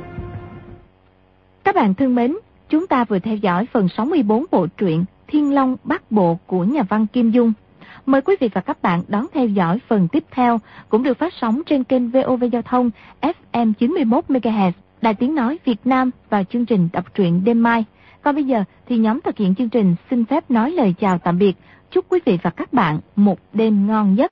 Các bạn thân mến, chúng ta vừa theo dõi phần 64 bộ truyện Thiên Long Bát Bộ của nhà văn Kim Dung. Mời quý vị và các bạn đón theo dõi phần tiếp theo, cũng được phát sóng trên kênh VOV Giao thông FM 91 MHz, Đài Tiếng nói Việt Nam, vào chương trình đọc truyện đêm mai. Còn bây giờ thì nhóm thực hiện chương trình xin phép nói lời chào tạm biệt. Chúc quý vị và các bạn một đêm ngon giấc.